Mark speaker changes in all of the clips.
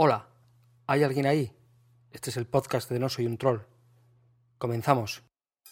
Speaker 1: Hola, ¿hay alguien ahí? Este es el podcast de No Soy un Troll. Comenzamos.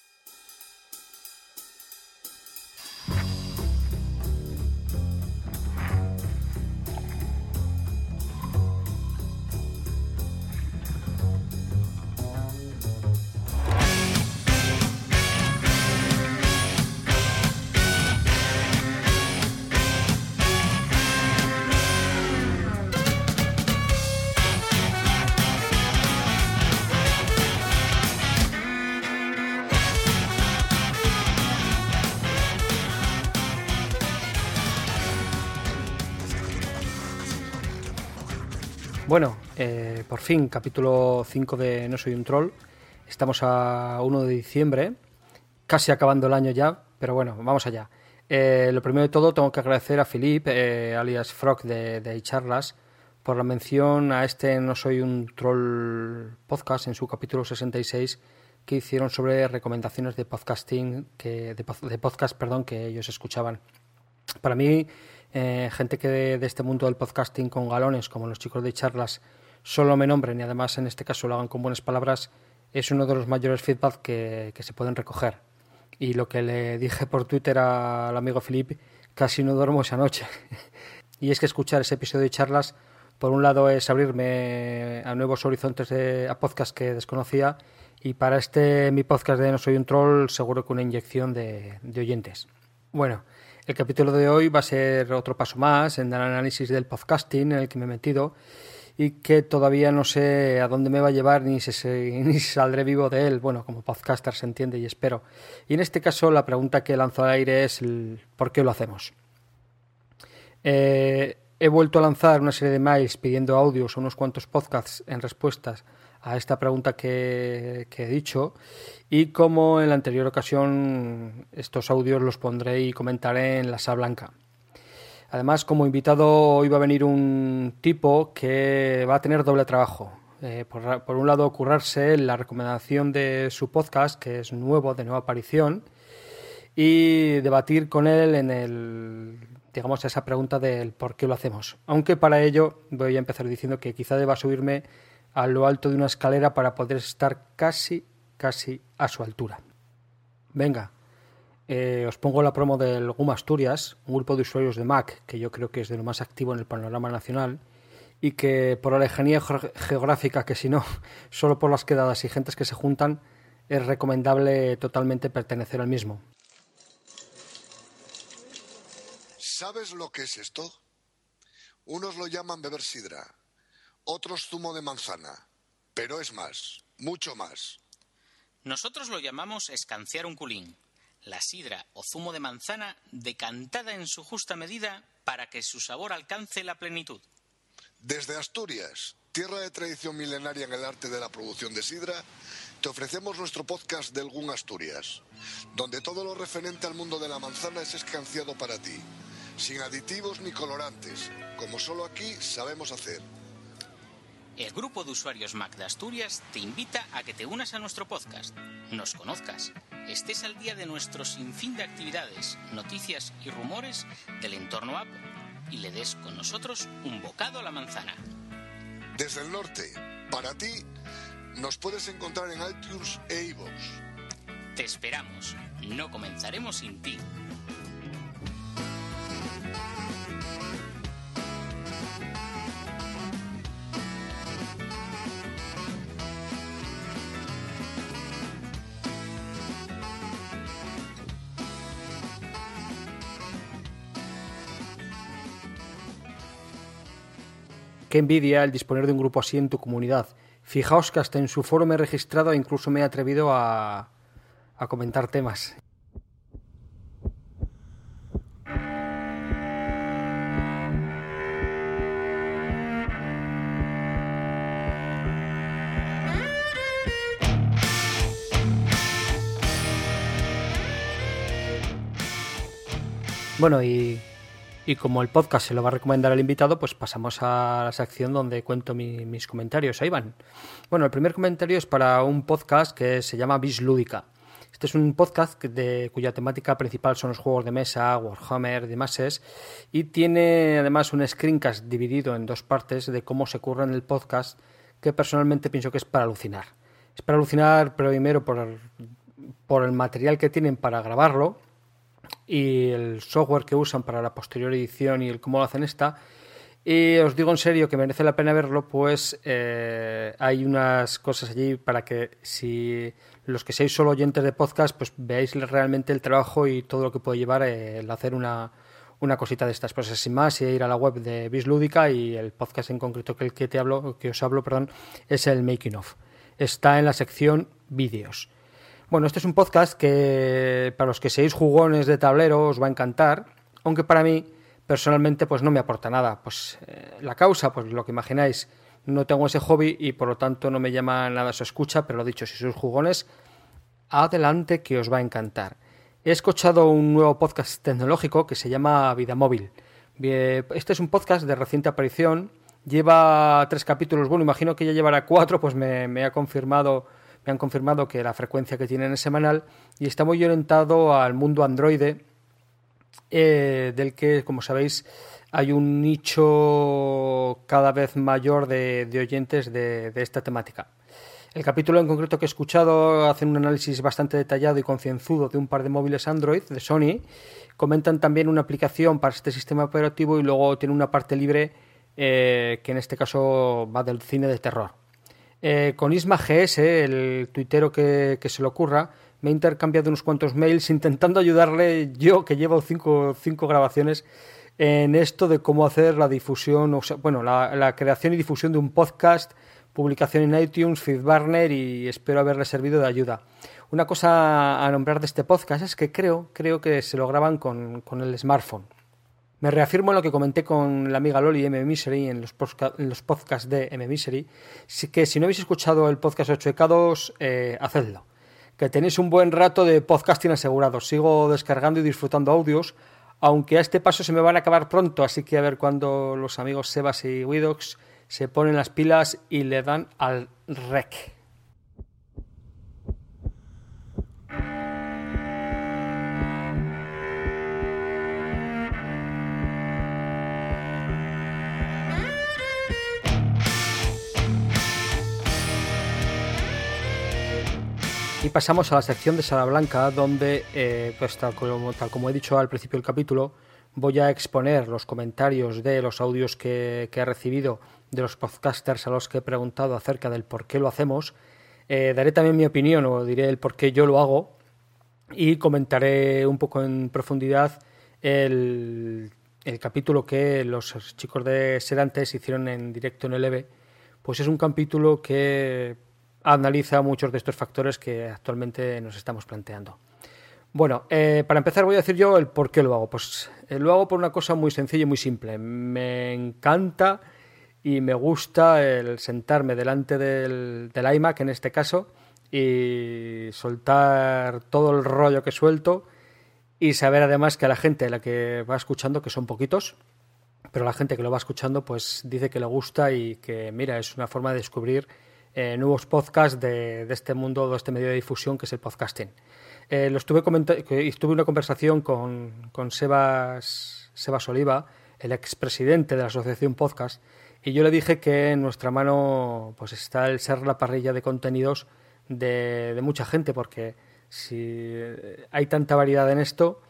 Speaker 1: Bueno, por fin, capítulo 5 de No Soy un Troll. Estamos a 1 de diciembre, casi acabando el año ya, pero bueno, vamos allá. Lo primero de todo, tengo que agradecer a Philip, alias Frog de iCharlas, por la mención a este No Soy un Troll podcast en su capítulo 66 que hicieron sobre recomendaciones de podcasting, de podcast que ellos escuchaban. Para mí, gente que de este mundo del podcasting con galones, como los chicos de charlas, solo me nombren y además en este caso lo hagan con buenas palabras, es uno de los mayores feedback que se pueden recoger. Y lo que le dije por Twitter al amigo Philip, casi no duermo esa noche. Y es que escuchar ese episodio de charlas, por un lado es abrirme a nuevos horizontes a podcast que desconocía, y para mi podcast de No Soy un Troll, seguro que una inyección de oyentes. Bueno, el capítulo de hoy va a ser otro paso más en el análisis del podcasting en el que me he metido y que todavía no sé a dónde me va a llevar ni si saldré vivo de él. Bueno, como podcaster se entiende y espero. Y en este caso la pregunta que lanzo al aire es ¿por qué lo hacemos? He vuelto a lanzar una serie de mails pidiendo audios a unos cuantos podcasts en respuestas a esta pregunta que he dicho, y como en la anterior ocasión estos audios los pondré y comentaré en la sala blanca. Además, como invitado hoy va a venir un tipo que va a tener doble trabajo. Por un lado, currarse la recomendación de su podcast, que es nuevo, de nueva aparición, y debatir con él en esa pregunta del por qué lo hacemos. Aunque para ello voy a empezar diciendo que quizá deba subirme a lo alto de una escalera para poder estar casi a su altura. Venga, os pongo la promo del GUM Asturias, un grupo de usuarios de Mac que yo creo que es de lo más activo en el panorama nacional y que por la lejanía geográfica, que si no, solo por las quedadas y gentes que se juntan, es recomendable totalmente pertenecer al mismo.
Speaker 2: ¿Sabes lo que es esto? Unos lo llaman beber sidra, otros zumo de manzana, pero es más, mucho más.
Speaker 3: Nosotros lo llamamos escanciar un culín, la sidra o zumo de manzana decantada en su justa medida para que su sabor alcance la plenitud.
Speaker 2: Desde Asturias, tierra de tradición milenaria en el arte de la producción de sidra, te ofrecemos nuestro podcast del GUM Asturias, donde todo lo referente al mundo de la manzana es escanciado para ti, sin aditivos ni colorantes, como solo aquí sabemos hacer.
Speaker 3: El grupo de usuarios Mac de Asturias te invita a que te unas a nuestro podcast, nos conozcas, estés al día de nuestro sinfín de actividades, noticias y rumores del entorno app y le des con nosotros un bocado a la manzana.
Speaker 2: Desde el norte, para ti, nos puedes encontrar en iTunes e iVoox.
Speaker 3: Te esperamos, no comenzaremos sin ti.
Speaker 1: Qué envidia el disponer de un grupo así en tu comunidad. Fijaos que hasta en su foro me he registrado e incluso me he atrevido a comentar temas. Bueno, y como el podcast se lo va a recomendar el invitado, pues pasamos a la sección donde cuento mis comentarios. Ahí van. Bueno, el primer comentario es para un podcast que se llama Bis Lúdica. Este es un podcast cuya temática principal son los juegos de mesa, Warhammer y demás, y tiene además un screencast dividido en 2 partes de cómo se curra en el podcast, que personalmente pienso que es para alucinar. Es para alucinar primero por el material que tienen para grabarlo y el software que usan para la posterior edición y el cómo lo hacen Y os digo en serio que merece la pena verlo, pues hay unas cosas allí para que si los que seáis solo oyentes de podcast, pues veáis realmente el trabajo y todo lo que puede llevar el hacer una cosita de estas. Pues sin más, ir a la web de Vis Lúdica, y el podcast en concreto que os hablo, es el Making of. Está en la sección vídeos. Bueno, este es un podcast que para los que seáis jugones de tablero os va a encantar, aunque para mí personalmente pues no me aporta nada. Pues la causa, pues lo que imagináis, no tengo ese hobby y por lo tanto no me llama nada su escucha, pero lo dicho, si sois jugones, adelante, que os va a encantar. He escuchado un nuevo podcast tecnológico que se llama Vida Móvil. Este es un podcast de reciente aparición, lleva 3 capítulos, bueno, imagino que ya llevará 4, pues me han confirmado que la frecuencia que tienen es semanal, y está muy orientado al mundo androide, del que, como sabéis, hay un nicho cada vez mayor de oyentes de esta temática. El capítulo en concreto que he escuchado hace un análisis bastante detallado y concienzudo de un par de móviles Android de Sony. Comentan también una aplicación para este sistema operativo y luego tiene una parte libre que en este caso va del cine de terror. Con Isma GS, el tuitero que se le ocurra, me he intercambiado unos cuantos mails intentando ayudarle, yo que llevo 5 grabaciones, en esto de cómo hacer la difusión, o sea, bueno, la creación y difusión de un podcast, publicación en iTunes, Feedburner, y espero haberle servido de ayuda. Una cosa a nombrar de este podcast es que creo que se lo graban con el smartphone. Me reafirmo en lo que comenté con la amiga Loli M-Misery en los podcasts de M-Misery, que si no habéis escuchado el podcast 8K2, hacedlo, que tenéis un buen rato de podcasting asegurado. Sigo descargando y disfrutando audios, aunque a este paso se me van a acabar pronto, así que a ver cuándo los amigos Sebas y Widox se ponen las pilas y le dan al rec. Y pasamos a la sección de Sala Blanca, donde, pues tal como he dicho al principio del capítulo, voy a exponer los comentarios de los audios que he recibido de los podcasters a los que he preguntado acerca del por qué lo hacemos. Daré también mi opinión, o diré el por qué yo lo hago, y comentaré un poco en profundidad el capítulo que los chicos de Serantes hicieron en directo en el EVE. Pues es un capítulo que analiza muchos de estos factores que actualmente nos estamos planteando. Bueno, para empezar voy a decir yo el por qué lo hago. Pues lo hago por una cosa muy sencilla y muy simple. Me encanta y me gusta el sentarme delante del iMac, en este caso, y soltar todo el rollo que suelto, y saber además que a la gente a la que va escuchando, que son poquitos, pero la gente que lo va escuchando pues dice que le gusta y que, mira, es una forma de descubrir nuevos podcasts de este mundo, de este medio de difusión que es el podcasting. Estuve en una conversación con Sebas Oliva, el expresidente de la Asociación Podcast, y yo le dije que en nuestra mano pues está el ser la parrilla de contenidos de mucha gente, porque si hay tanta variedad en esto,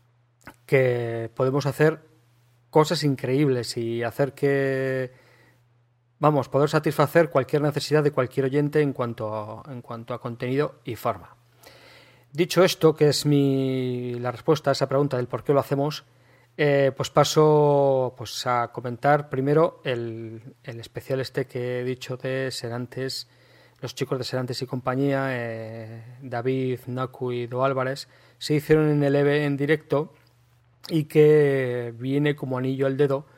Speaker 1: que podemos hacer cosas increíbles y hacer que, poder satisfacer cualquier necesidad de cualquier oyente en cuanto a contenido y forma. Dicho esto, que es la respuesta a esa pregunta del por qué lo hacemos, pues paso pues a comentar primero el especial que he dicho de Serantes, los chicos de Serantes y compañía, David, Naku y Do Álvarez, se hicieron en el EVE en directo, y que viene como anillo al dedo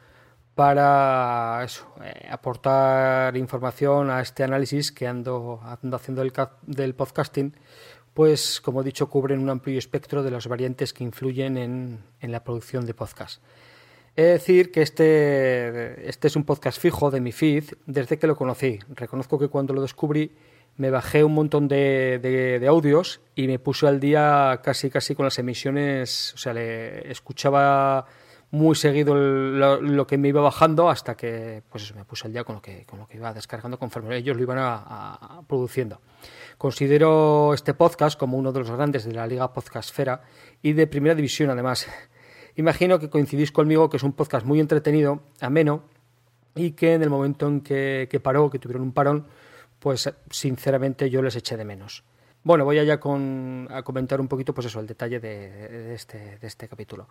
Speaker 1: para aportar información a este análisis que ando haciendo del podcasting. Pues, como he dicho, cubren un amplio espectro de las variantes que influyen en la producción de podcast. He de decir que este es un podcast fijo de mi feed desde que lo conocí. Reconozco que cuando lo descubrí me bajé un montón de audios y me puse al día casi con las emisiones. O sea, le escuchaba muy seguido lo que me iba bajando hasta que pues eso, me puse al día con lo que iba descargando conforme ellos lo iban a produciendo. Considero este podcast como uno de los grandes de la Liga Podcastfera y de primera división además. Imagino que coincidís conmigo que es un podcast muy entretenido, ameno, y que en el momento en que paró, que tuvieron un parón, pues sinceramente yo les eché de menos. Bueno, voy allá a comentar un poquito, pues eso, el detalle de este capítulo.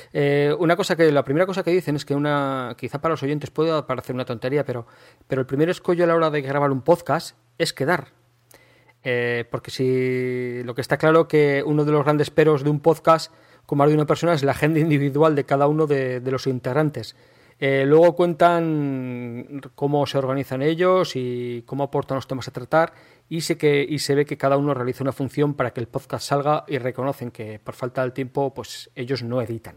Speaker 1: La primera cosa que dicen es que quizá para los oyentes puede parecer una tontería, pero el primer escollo a la hora de grabar un podcast es quedar. Porque si lo que está claro que uno de los grandes peros de un podcast, como más de una persona, es la agenda individual de cada uno de los integrantes. Luego cuentan cómo se organizan ellos y cómo aportan los temas a tratar y se ve que cada uno realiza una función para que el podcast salga y reconocen que por falta del tiempo pues ellos no editan.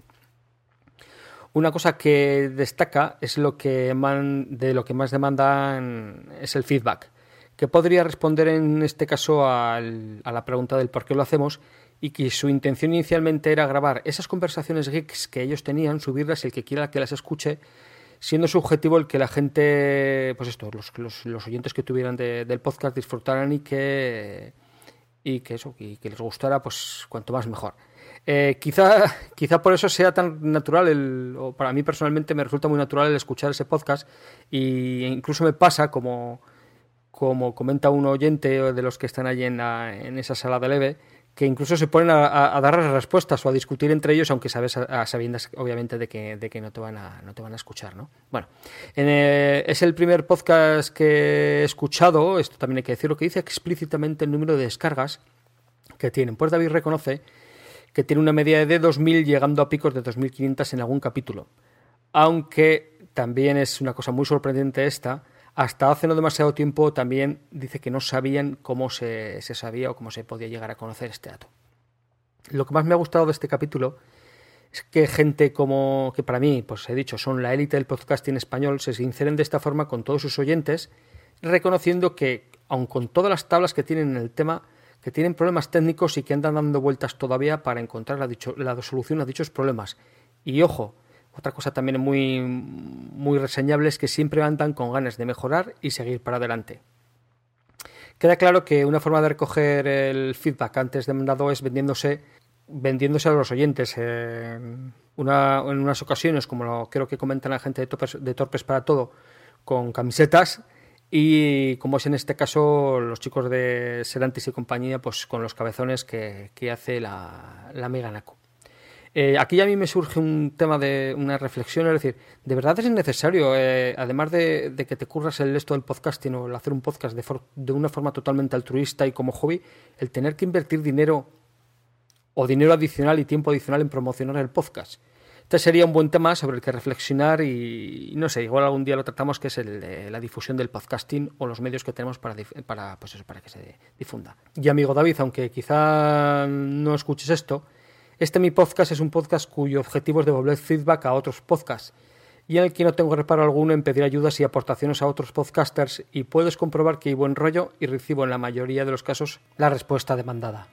Speaker 1: Una cosa que destaca es de lo que más demandan es el feedback, que podría responder en este caso a la pregunta del por qué lo hacemos, y que su intención inicialmente era grabar esas conversaciones geeks que ellos tenían, subirlas y el que quiera que las escuche, siendo su objetivo el que la gente, pues esto, los oyentes que tuvieran del podcast disfrutaran y que les gustara, pues cuanto más mejor. Quizá por eso sea tan natural, o para mí personalmente me resulta muy natural el escuchar ese podcast, e incluso me pasa como comenta un oyente de los que están allí en esa sala de leve, que incluso se ponen a dar las respuestas o a discutir entre ellos, aunque sabes a sabiendas obviamente de que no te van a escuchar, ¿no? Bueno, es el primer podcast que he escuchado, esto también hay que decirlo, que dice explícitamente el número de descargas que tienen. Pues David reconoce que tiene una media de 2.000 llegando a picos de 2.500 en algún capítulo, aunque también es una cosa muy sorprendente esta. Hasta hace no demasiado tiempo también dice que no sabían cómo se sabía o cómo se podía llegar a conocer este dato. Lo que más me ha gustado de este capítulo es que gente que para mí, pues he dicho, son la élite del podcasting español, se sinceren de esta forma con todos sus oyentes, reconociendo que, aun con todas las tablas que tienen en el tema, que tienen problemas técnicos y que andan dando vueltas todavía para encontrar la solución a dichos problemas. Y ojo, otra cosa también muy, muy reseñable es que siempre andan con ganas de mejorar y seguir para adelante. Queda claro que una forma de recoger el feedback antes demandado es vendiéndose a los oyentes. En unas ocasiones, como creo que comentan la gente de Torpes para Todo, con camisetas, y como es en este caso los chicos de Serantis y compañía, pues con los cabezones que hace la amiga Naku. Aquí a mí me surge un tema de una reflexión, es decir, ¿de verdad es necesario, además de que te curras esto del podcasting o el hacer un podcast de una forma totalmente altruista y como hobby, el tener que invertir dinero adicional y tiempo adicional en promocionar el podcast? Este sería un buen tema sobre el que reflexionar y no sé, igual algún día lo tratamos, que es el de la difusión del podcasting o los medios que tenemos para que se difunda. Y amigo David, aunque quizá no escuches esto, mi podcast es un podcast cuyo objetivo es devolver feedback a otros podcasts y en el que no tengo reparo alguno en pedir ayudas y aportaciones a otros podcasters, y puedes comprobar que hay buen rollo y recibo en la mayoría de los casos la respuesta demandada.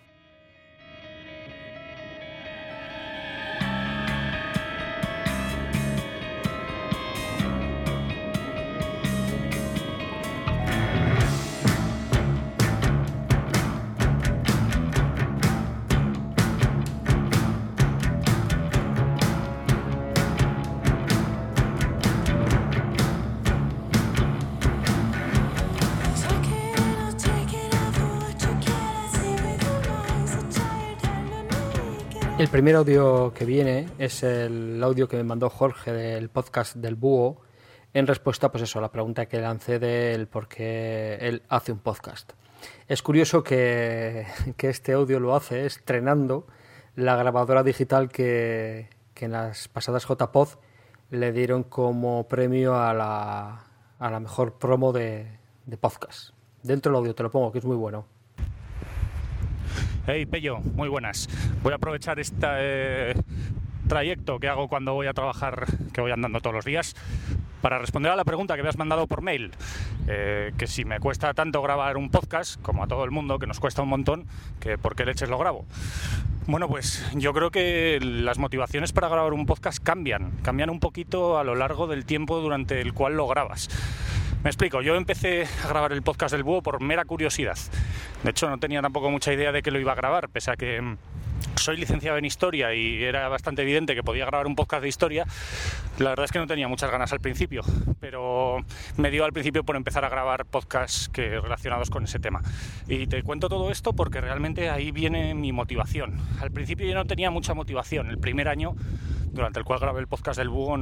Speaker 1: El primer audio que viene es el audio que me mandó Jorge del podcast del Búho en respuesta, pues eso, a la pregunta que lancé de él por qué él hace un podcast. Es curioso que este audio lo hace estrenando la grabadora digital que en las pasadas JPod le dieron como premio a la mejor promo de podcast. Dentro del audio te lo pongo, que es muy bueno.
Speaker 4: Hey Pello, muy buenas. Voy a aprovechar trayecto que hago cuando voy a trabajar, que voy andando todos los días, para responder a la pregunta que me has mandado por mail, que si me cuesta tanto grabar un podcast, como a todo el mundo, que nos cuesta un montón, que por qué leches lo grabo. Bueno, pues yo creo que las motivaciones para grabar un podcast cambian un poquito a lo largo del tiempo durante el cual lo grabas. Me explico, yo empecé a grabar el podcast del Búho por mera curiosidad. De hecho, no tenía tampoco mucha idea de que lo iba a grabar, pese a que soy licenciado en Historia y era bastante evidente que podía grabar un podcast de historia. La verdad es que no tenía muchas ganas al principio, pero me dio al principio por empezar a grabar podcasts relacionados con ese tema. Y te cuento todo esto porque realmente ahí viene mi motivación. Al principio yo no tenía mucha motivación. El primer año, durante el cual grabé el podcast del Búho,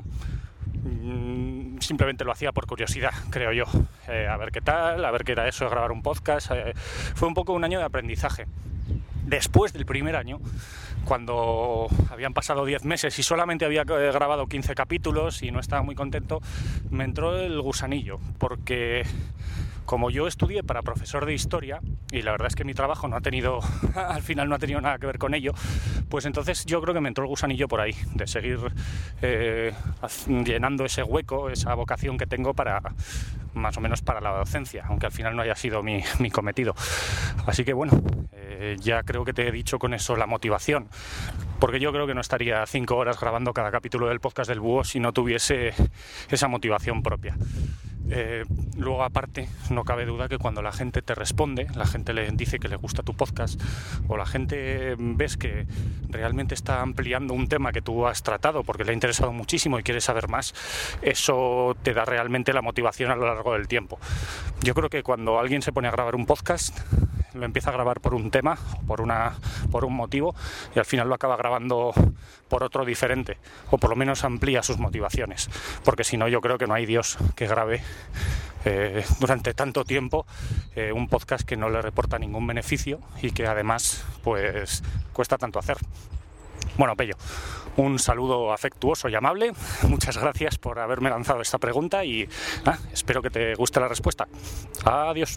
Speaker 4: simplemente lo hacía por curiosidad, creo yo. A ver qué tal, a ver qué era eso de grabar un podcast. Fue un poco un año de aprendizaje. Después del primer año, cuando habían pasado 10 meses y solamente había grabado 15 capítulos y no estaba muy contento, me entró el gusanillo, porque como yo estudié para profesor de historia, y la verdad es que mi trabajo al final no ha tenido nada que ver con ello, pues entonces yo creo que me entró el gusanillo por ahí, de seguir llenando ese hueco, esa vocación que tengo más o menos para la docencia, aunque al final no haya sido mi cometido. Así que bueno, ya creo que te he dicho con eso la motivación, porque yo creo que no estaría 5 horas grabando cada capítulo del podcast del Búho si no tuviese esa motivación propia. Luego, aparte, no cabe duda que cuando la gente te responde, la gente le dice que le gusta tu podcast, o la gente ves que realmente está ampliando un tema que tú has tratado porque le ha interesado muchísimo y quiere saber más, eso te da realmente la motivación a lo largo del tiempo. Yo creo que cuando alguien se pone a grabar un podcast, lo empieza a grabar por un tema, por un motivo, y al final lo acaba grabando por otro diferente, o por lo menos amplía sus motivaciones, porque si no, yo creo que no hay Dios que grabe durante tanto tiempo un podcast que no le reporta ningún beneficio y que además pues cuesta tanto hacer. Bueno, Pello, un saludo afectuoso y amable. Muchas gracias por haberme lanzado esta pregunta y espero que te guste la respuesta. Adiós.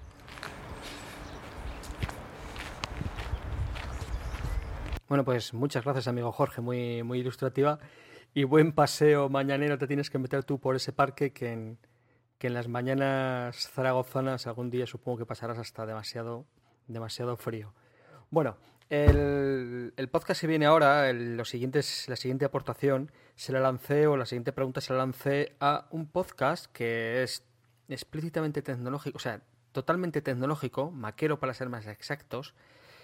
Speaker 1: Bueno, pues muchas gracias, amigo Jorge, muy, muy ilustrativa. Y buen paseo mañanero te tienes que meter tú por ese parque que en las mañanas zaragozanas algún día supongo que pasarás hasta demasiado frío. Bueno, el podcast que viene ahora, la siguiente aportación, la siguiente pregunta se la lancé a un podcast que es explícitamente tecnológico, o sea, totalmente tecnológico, maquero para ser más exactos.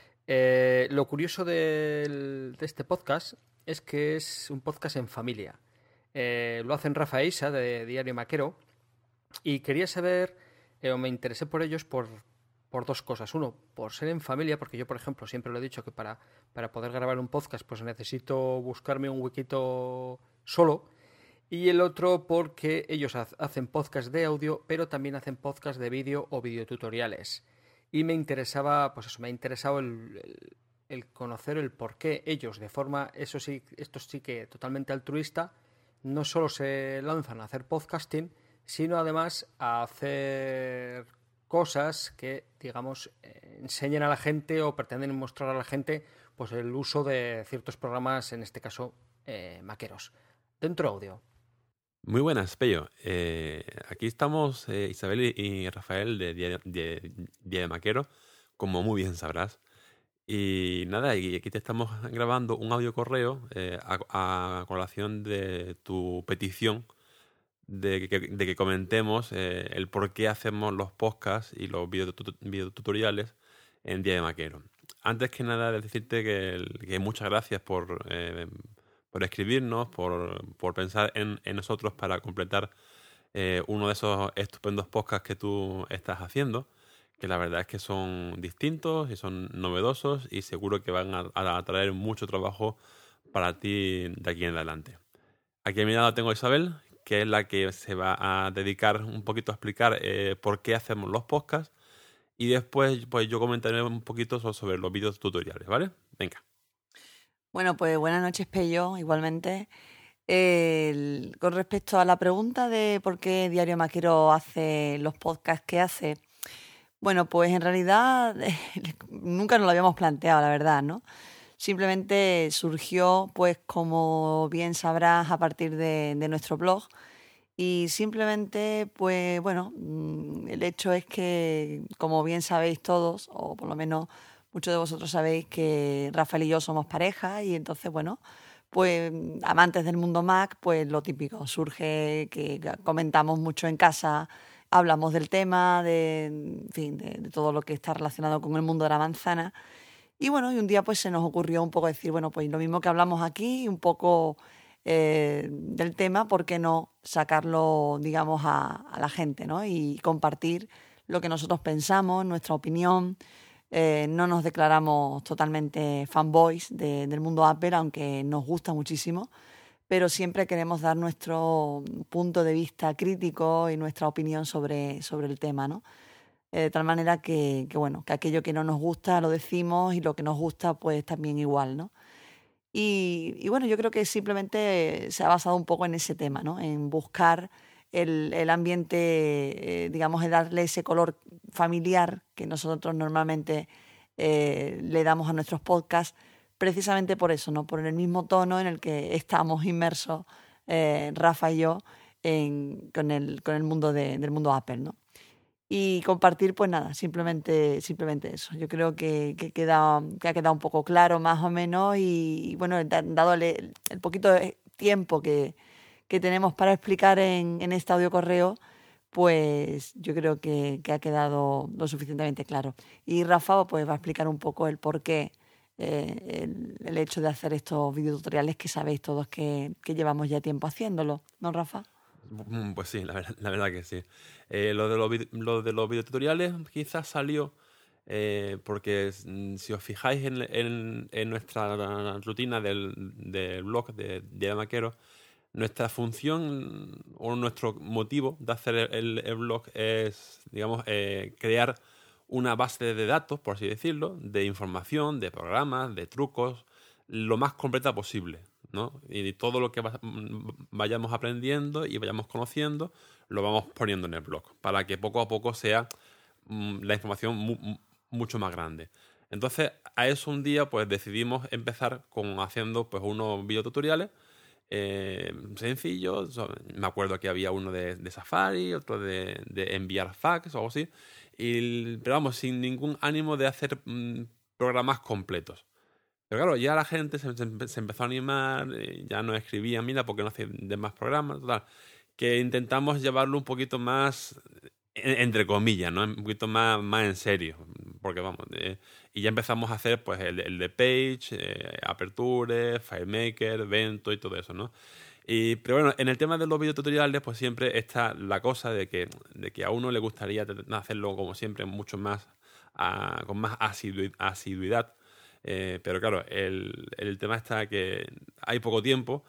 Speaker 1: Lo curioso de este podcast es que es un podcast en familia. Lo hacen Rafa e Isa de Diario Maquero y quería saber, o me interesé por ellos por dos cosas. Uno, por ser en familia, porque yo, por ejemplo, siempre lo he dicho que para poder grabar un podcast pues necesito buscarme un huequito solo. Y el otro porque ellos hacen podcast de audio, pero también hacen podcast de vídeo o videotutoriales. Y me interesaba, pues eso, me ha interesado el conocer el por qué ellos, de forma, esto sí que totalmente altruista, no solo se lanzan a hacer podcasting, sino además a hacer cosas que, digamos, enseñen a la gente o pretenden mostrar a la gente pues el uso de ciertos programas, en este caso, maqueros. Dentro audio.
Speaker 5: Muy buenas, Pello. Aquí estamos Isabel y Rafael de Día de Maquero, como muy bien sabrás. Y nada, y aquí te estamos grabando un audio correo a colación de tu petición de que comentemos el por qué hacemos los podcasts y los videotutoriales en Día de Maquero. Antes que nada, decirte que muchas gracias por escribirnos, por pensar en nosotros para completar uno de esos estupendos podcasts que tú estás haciendo, que la verdad es que son distintos y son novedosos y seguro que van a traer mucho trabajo para ti de aquí en adelante. Aquí a mi lado tengo a Isabel, que es la que se va a dedicar un poquito a explicar por qué hacemos los podcasts, y después pues yo comentaré un poquito sobre los vídeos tutoriales, ¿vale? Venga.
Speaker 6: Bueno, pues buenas noches, Pello, igualmente. Con respecto a la pregunta de por qué Diario Maquero hace los podcasts que hace, bueno, pues en realidad nunca nos lo habíamos planteado, la verdad, ¿no? simplemente surgió, pues como bien sabrás, a partir de nuestro blog. Y simplemente, pues bueno, el hecho es que, como bien sabéis todos, o por lo menos muchos de vosotros sabéis que Rafael y yo somos pareja y entonces, bueno, pues amantes del mundo Mac, pues lo típico, surge que comentamos mucho en casa, hablamos del tema, en fin, de todo lo que está relacionado con el mundo de la manzana. Y bueno, y un día pues se nos ocurrió un poco decir, bueno, pues lo mismo que hablamos aquí, un poco del tema, ¿por qué no sacarlo, digamos, a la gente, ¿no? Y compartir lo que nosotros pensamos, nuestra opinión. No nos declaramos totalmente fanboys del mundo Apple, aunque nos gusta muchísimo, pero siempre queremos dar nuestro punto de vista crítico y nuestra opinión sobre el tema, ¿no? De tal manera bueno, que aquello que no nos gusta lo decimos y lo que nos gusta pues también igual, ¿no? Y bueno, yo creo que simplemente se ha basado un poco en ese tema, ¿no? En buscar el ambiente, digamos, de darle ese color familiar que nosotros normalmente le damos a nuestros podcasts, precisamente por eso, ¿no? Por el mismo tono en el que estamos inmersos Rafa y yo con el mundo del mundo Apple, ¿no? Y compartir, pues nada, simplemente eso. Yo creo que ha quedado un poco claro más o menos y bueno, dado el poquito de tiempo que tenemos para explicar en este audio correo, pues yo creo que ha quedado lo suficientemente claro. Y Rafa pues va a explicar un poco el porqué, el hecho de hacer estos videotutoriales que sabéis todos que llevamos ya tiempo haciéndolo, ¿no, Rafa?
Speaker 5: Pues sí, la verdad que sí. Lo de los videotutoriales quizás salió porque si os fijáis en nuestra rutina del blog de Diario Maquero, nuestra función o nuestro motivo de hacer el blog es, digamos, crear una base de datos, por así decirlo, de información, de programas, de trucos, lo más completa posible, ¿no? Y todo lo que vayamos aprendiendo y vayamos conociendo, lo vamos poniendo en el blog, para que poco a poco sea la información mucho más grande. Entonces, a eso un día pues decidimos empezar haciendo pues unos videotutoriales sencillos. Me acuerdo que había uno de Safari, otro de enviar fax o algo así, pero vamos, sin ningún ánimo de hacer programas completos. Pero claro, ya la gente se empezó a animar, ya nos escribían, mira, ¿por qué no haces de más programas? Total, que intentamos llevarlo un poquito más, entre comillas, ¿no? Un poquito más en serio, porque vamos, y ya empezamos a hacer pues el de Page, Aperture, FileMaker, Bento y todo eso, ¿no? Pero bueno, en el tema de los videotutoriales, pues siempre está la cosa de que a uno le gustaría hacerlo, como siempre, mucho más, con más asiduidad. Pero claro, el tema está que hay poco tiempo,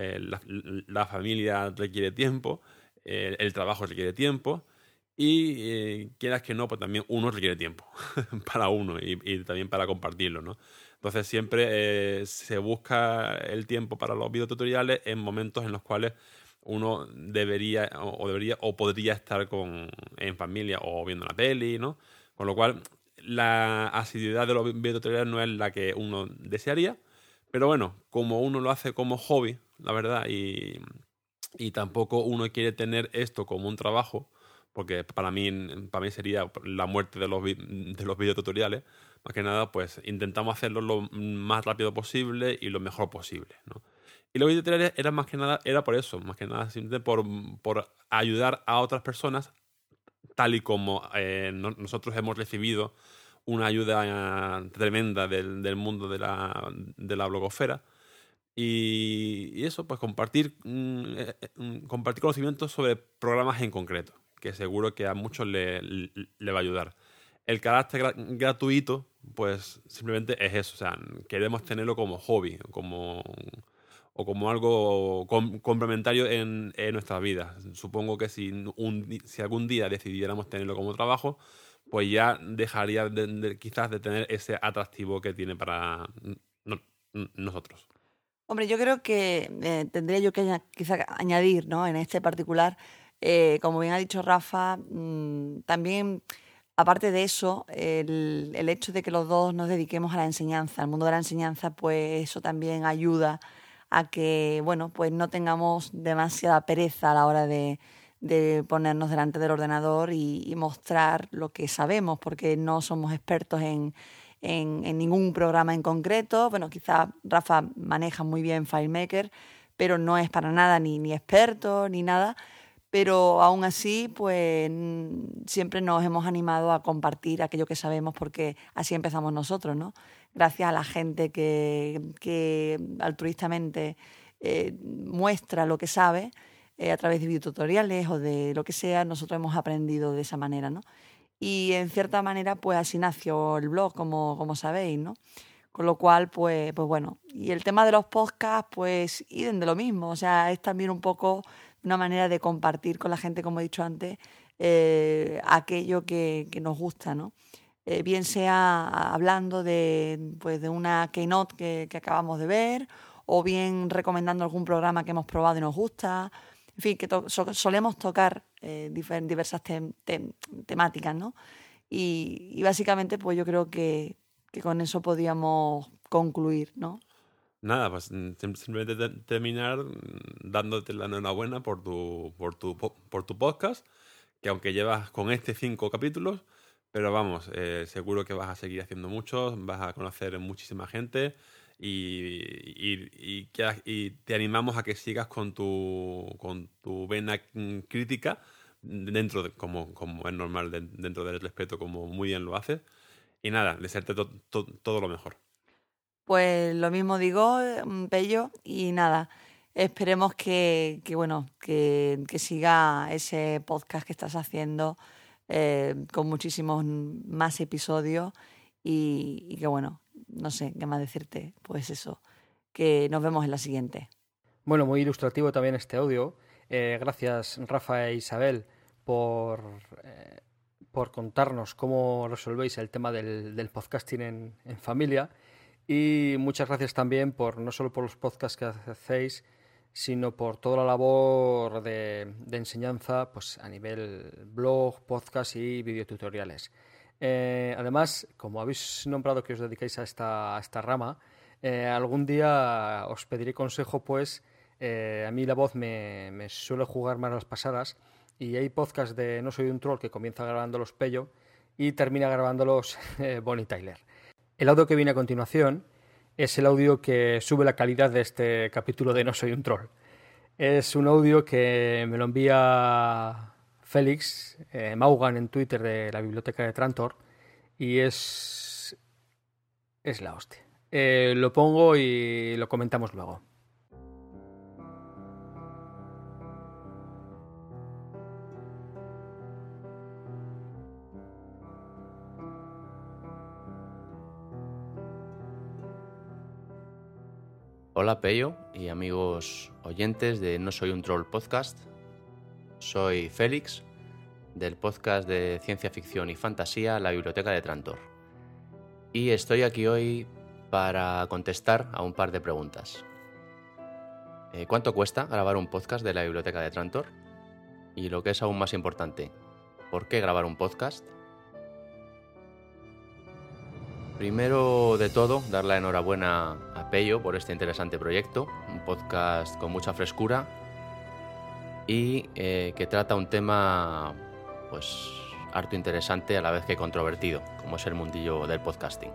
Speaker 5: la familia requiere tiempo, el trabajo requiere tiempo y quieras que no, pues también uno requiere tiempo para uno y también para compartirlo, ¿no? Entonces siempre se busca el tiempo para los videotutoriales en momentos en los cuales uno debería o podría estar en familia o viendo una peli, ¿no? Con lo cual la asiduidad de los videotutoriales no es la que uno desearía, pero bueno, como uno lo hace como hobby, la verdad, y tampoco uno quiere tener esto como un trabajo, porque para mí sería la muerte de los videotutoriales, más que nada, pues intentamos hacerlo lo más rápido posible y lo mejor posible, ¿no? Y los videotutoriales era por eso, más que nada, simplemente por ayudar a otras personas, tal y como nosotros hemos recibido una ayuda tremenda del mundo de la blogosfera. Y eso, pues compartir conocimientos sobre programas en concreto, que seguro que a muchos le va a ayudar. El carácter gratuito, pues simplemente es eso, o sea, queremos tenerlo como hobby, o como algo complementario en nuestras vidas. Supongo que si algún día decidiéramos tenerlo como trabajo, pues ya dejaría quizás de tener ese atractivo que tiene para nosotros.
Speaker 6: Hombre, yo creo que tendría yo que quizá añadir, ¿no? En este particular, como bien ha dicho Rafa, también aparte de eso, el hecho de que los dos nos dediquemos a la enseñanza, al mundo de la enseñanza, pues eso también ayuda a que, bueno, pues no tengamos demasiada pereza a la hora de ponernos delante del ordenador y mostrar lo que sabemos, porque no somos expertos en ningún programa en concreto. Bueno, quizá Rafa maneja muy bien FileMaker, pero no es para nada ni experto ni nada. Pero aún así, pues siempre nos hemos animado a compartir aquello que sabemos, porque así empezamos nosotros, ¿no? Gracias a la gente que altruistamente muestra lo que sabe a través de videotutoriales o de lo que sea, nosotros hemos aprendido de esa manera, ¿no? Y en cierta manera, pues así nació el blog, como sabéis, ¿no? Con lo cual, pues bueno. Y el tema de los podcasts, pues idem de lo mismo. O sea, es también un poco una manera de compartir con la gente, como he dicho antes, aquello que nos gusta, ¿no? Bien sea hablando de una keynote que acabamos de ver, o bien recomendando algún programa que hemos probado y nos gusta. En fin, que solemos tocar diversas temáticas, ¿no? Y básicamente, pues yo creo que con eso podíamos concluir, ¿no?
Speaker 5: Nada, pues simplemente terminar dándote la enhorabuena por tu podcast, que aunque llevas con 5 capítulos, pero vamos, seguro que vas a seguir haciendo muchos, vas a conocer muchísima gente y te animamos a que sigas con tu vena crítica dentro de, como es normal, dentro del respeto, como muy bien lo haces. Y nada, desearte todo lo mejor.
Speaker 6: Pues lo mismo digo, Pello, y nada, esperemos que siga ese podcast que estás haciendo con muchísimos más episodios y que bueno, no sé qué más decirte, pues eso, que nos vemos en la siguiente.
Speaker 1: Bueno, muy ilustrativo también este audio. Gracias, Rafa e Isabel, por contarnos cómo resolvéis el tema del podcasting en familia. Y muchas gracias también no solo por los podcasts que hacéis, sino por toda la labor de enseñanza, pues a nivel blog, podcast y videotutoriales. Además, como habéis nombrado que os dedicáis a esta rama, algún día os pediré consejo, pues a mí la voz me suele jugar mal las pasadas, y hay podcasts de No Soy un Troll que comienza grabándolos Pello y termina grabándolos Bonnie Tyler. El audio que viene a continuación es el audio que sube la calidad de este capítulo de No Soy un Troll. Es un audio que me lo envía Félix Maugan en Twitter, de la biblioteca de Trantor, y es la hostia. Lo pongo y lo comentamos luego.
Speaker 7: Hola Pello y amigos oyentes de No Soy un Troll podcast. Soy Félix, del podcast de ciencia ficción y fantasía La Biblioteca de Trantor. Y estoy aquí hoy para contestar a un par de preguntas. ¿Cuánto cuesta grabar un podcast de La Biblioteca de Trantor? Y lo que es aún más importante, ¿por qué grabar un podcast? Primero de todo, dar la enhorabuena a Pello por este interesante proyecto, un podcast con mucha frescura y que trata un tema pues harto interesante a la vez que controvertido, como es el mundillo del podcasting.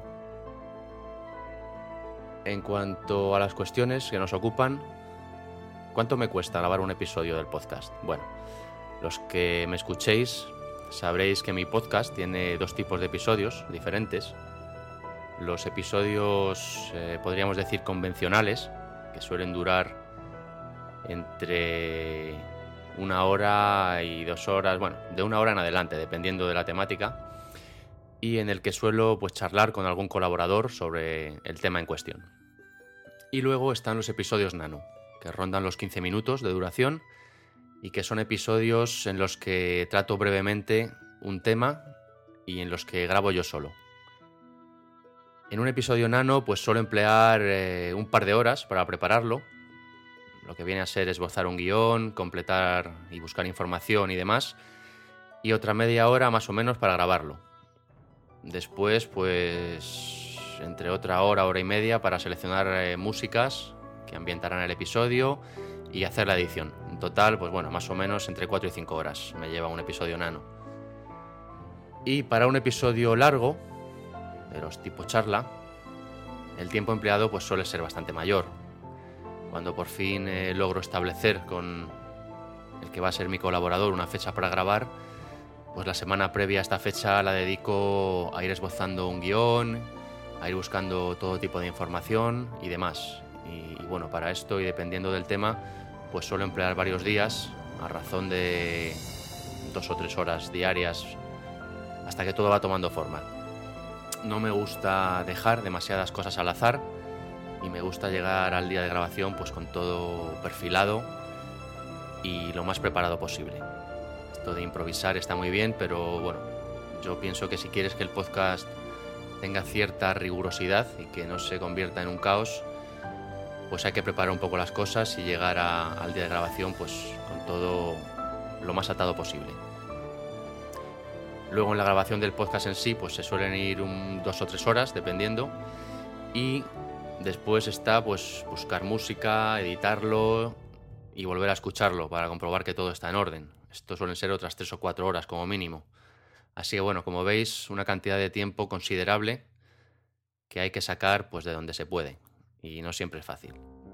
Speaker 7: En cuanto a las cuestiones que nos ocupan, ¿cuánto me cuesta grabar un episodio del podcast? Bueno, los que me escuchéis sabréis que mi podcast tiene 2 tipos de episodios diferentes. Los episodios, podríamos decir, convencionales, que suelen durar entre 1 hora y 2 horas, bueno, de 1 hora en adelante, dependiendo de la temática, y en el que suelo pues charlar con algún colaborador sobre el tema en cuestión. Y luego están los episodios nano, que rondan los 15 minutos de duración y que son episodios en los que trato brevemente un tema y en los que grabo yo solo. En un episodio nano pues suelo emplear un par de horas para prepararlo, lo que viene a ser esbozar un guión, completar y buscar información y demás, y otra media hora más o menos para grabarlo. Después, pues, entre otra hora y media para seleccionar músicas que ambientarán el episodio y hacer la edición. En total, pues bueno, más o menos entre 4 y 5 horas me lleva un episodio nano. Y para un episodio largo, de los tipo charla, el tiempo empleado pues suele ser bastante mayor. Cuando por fin logro establecer con el que va a ser mi colaborador una fecha para grabar, pues la semana previa a esta fecha la dedico a ir esbozando un guión, a ir buscando todo tipo de información y demás. Y bueno, para esto y dependiendo del tema, pues suelo emplear varios días a razón de 2 o 3 horas diarias hasta que todo va tomando forma. No me gusta dejar demasiadas cosas al azar y me gusta llegar al día de grabación pues con todo perfilado y lo más preparado posible. Esto de improvisar está muy bien, pero bueno, yo pienso que si quieres que el podcast tenga cierta rigurosidad y que no se convierta en un caos, pues hay que preparar un poco las cosas y llegar al día de grabación pues con todo lo más atado posible. Luego en la grabación del podcast en sí pues se suelen ir 2 o 3 horas dependiendo, y después está pues buscar música, editarlo y volver a escucharlo para comprobar que todo está en orden. Esto suelen ser otras 3 o 4 horas como mínimo. Así que bueno, como veis, una cantidad de tiempo considerable que hay que sacar pues de donde se puede, y no siempre es fácil.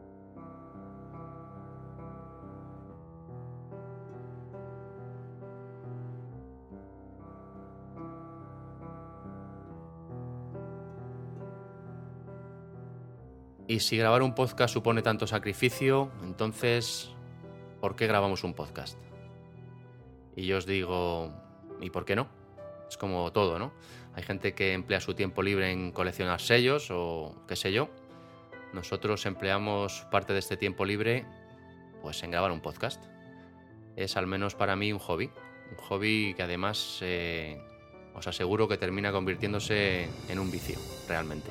Speaker 7: Y si grabar un podcast supone tanto sacrificio, entonces, ¿por qué grabamos un podcast? Y yo os digo, ¿y por qué no? Es como todo, ¿no? Hay gente que emplea su tiempo libre en coleccionar sellos o qué sé yo. Nosotros empleamos parte de este tiempo libre pues en grabar un podcast. Es al menos para mí un hobby que además os aseguro que termina convirtiéndose en un vicio, realmente.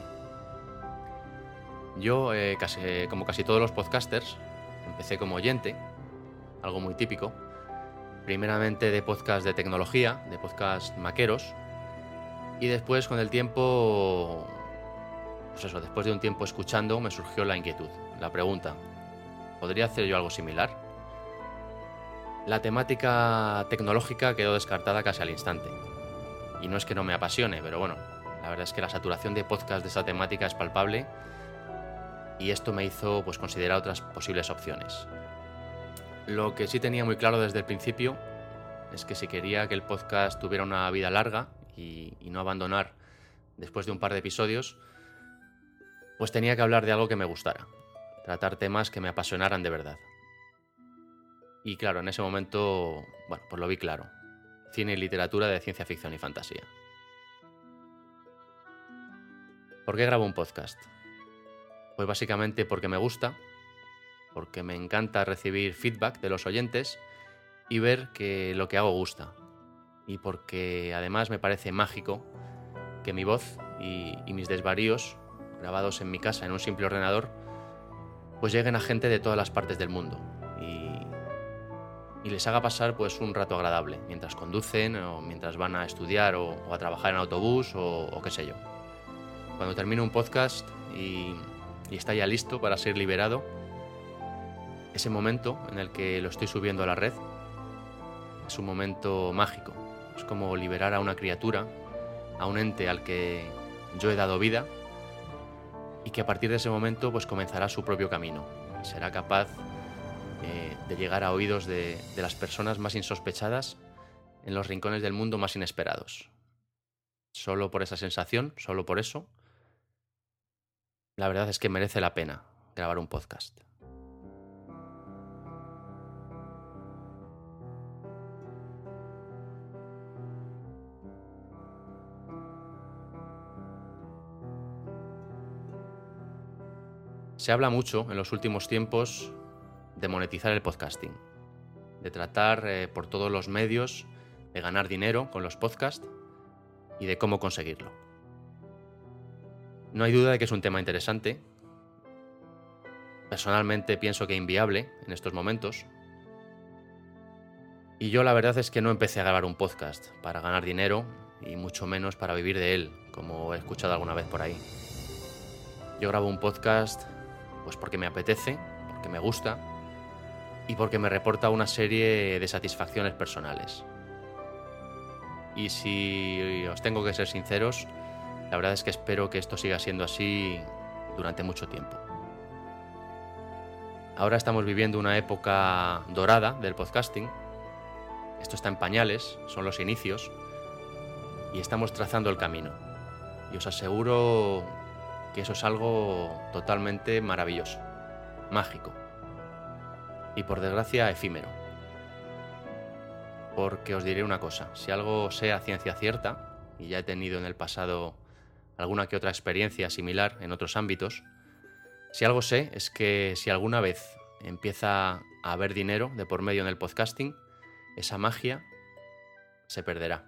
Speaker 7: Yo, como casi todos los podcasters, empecé como oyente, algo muy típico, primeramente de podcast de tecnología, de podcast maqueros, y después con el tiempo, pues eso, después de un tiempo escuchando me surgió la inquietud, la pregunta, ¿podría hacer yo algo similar? La temática tecnológica quedó descartada casi al instante, y no es que no me apasione, pero bueno, la verdad es que la saturación de podcast de esta temática es palpable, y esto me hizo pues considerar otras posibles opciones. Lo que sí tenía muy claro desde el principio es que si quería que el podcast tuviera una vida larga y no abandonar después de un par de episodios, pues tenía que hablar de algo que me gustara, tratar temas que me apasionaran de verdad. Y claro, en ese momento, bueno, pues lo vi claro. Cine y literatura de ciencia ficción y fantasía. ¿Por qué grabo un podcast? Pues básicamente porque me gusta, porque me encanta recibir feedback de los oyentes y ver que lo que hago gusta. Y porque además me parece mágico que mi voz y mis desvaríos, grabados en mi casa en un simple ordenador, pues lleguen a gente de todas las partes del mundo y les haga pasar pues un rato agradable mientras conducen o mientras van a estudiar o a trabajar en autobús o qué sé yo. Cuando termino un podcast y está ya listo para ser liberado, ese momento en el que lo estoy subiendo a la red es un momento mágico. Es como liberar a una criatura, a un ente al que yo he dado vida y que a partir de ese momento pues comenzará su propio camino y será capaz de llegar a oídos de las personas más insospechadas en los rincones del mundo más inesperados. Solo por esa sensación, solo por eso, la verdad es que merece la pena grabar un podcast. Se habla mucho en los últimos tiempos de monetizar el podcasting, de tratar por todos los medios de ganar dinero con los podcasts y de cómo conseguirlo. No hay duda de que es un tema interesante. Personalmente pienso que inviable en estos momentos. Y yo la verdad es que no empecé a grabar un podcast para ganar dinero y mucho menos para vivir de él, como he escuchado alguna vez por ahí. Yo grabo un podcast pues porque me apetece, porque me gusta y porque me reporta una serie de satisfacciones personales. Y si os tengo que ser sinceros, la verdad es que espero que esto siga siendo así durante mucho tiempo. Ahora estamos viviendo una época dorada del podcasting. Esto está en pañales, son los inicios, y estamos trazando el camino. Y os aseguro que eso es algo totalmente maravilloso, mágico y, por desgracia, efímero. Porque os diré una cosa, si algo sé a ciencia cierta, y ya he tenido en el pasado alguna que otra experiencia similar en otros ámbitos, si algo sé es que si alguna vez empieza a haber dinero de por medio en el podcasting, esa magia se perderá.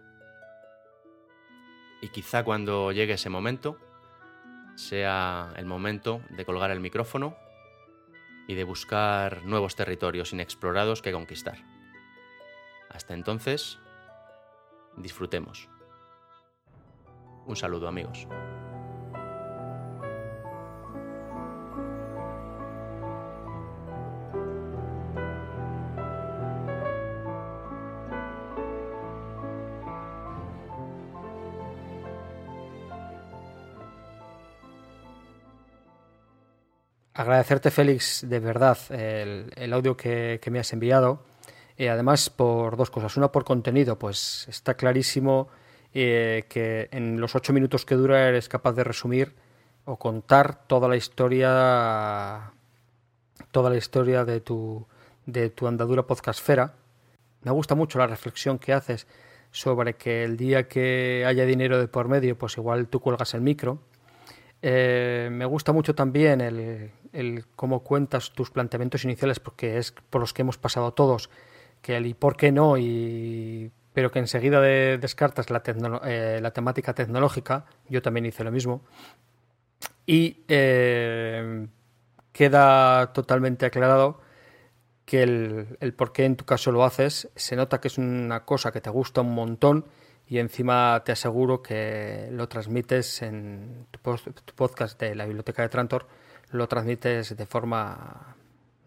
Speaker 7: Y quizá cuando llegue ese momento, sea el momento de colgar el micrófono y de buscar nuevos territorios inexplorados que conquistar. Hasta entonces, disfrutemos. Un saludo, amigos.
Speaker 1: Agradecerte, Félix, de verdad, el audio que me has enviado. Además, por dos cosas. Una, por contenido, pues está clarísimo que en los 8 minutos que dura eres capaz de resumir o contar toda la historia de tu andadura podcastfera. Me gusta mucho la reflexión que haces sobre que el día que haya dinero de por medio, pues igual tú cuelgas el micro. Me gusta mucho también el cómo cuentas tus planteamientos iniciales, porque es por los que hemos pasado todos, que el y por qué no, pero que enseguida descartas la temática tecnológica. Yo también hice lo mismo. Y queda totalmente aclarado que el por qué en tu caso lo haces. Se nota que es una cosa que te gusta un montón. Y encima te aseguro que lo transmites en tu podcast de la Biblioteca de Trantor, lo transmites de forma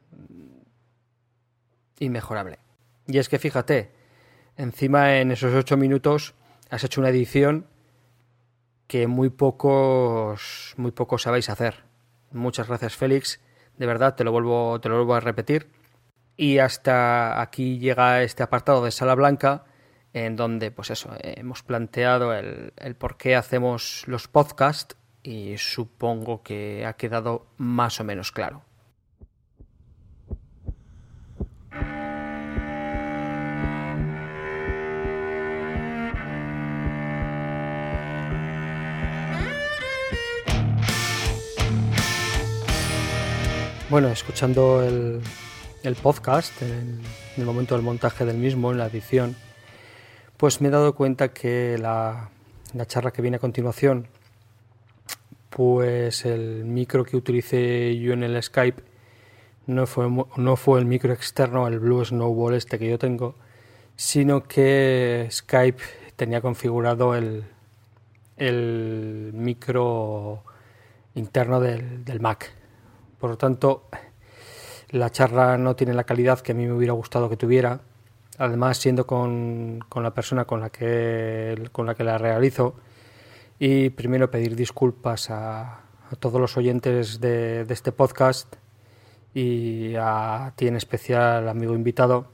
Speaker 1: inmejorable. Y es que fíjate, encima en esos 8 minutos has hecho una edición que muy pocos sabéis hacer. Muchas gracias, Félix. De verdad, te lo vuelvo a repetir. Y hasta aquí llega este apartado de Sala Blanca, en donde, pues eso, hemos planteado el por qué hacemos los podcasts y supongo que ha quedado más o menos claro. Bueno, escuchando el podcast, en el momento del montaje del mismo, en la edición, pues me he dado cuenta que la charla que viene a continuación, pues el micro que utilicé yo en el Skype no fue el micro externo, el Blue Snowball este que yo tengo, sino que Skype tenía configurado el micro interno del Mac. Por lo tanto, la charla no tiene la calidad que a mí me hubiera gustado que tuviera. Además, siendo con la persona con la que la realizo. Y primero pedir disculpas a todos los oyentes de este podcast y a ti en especial, amigo invitado.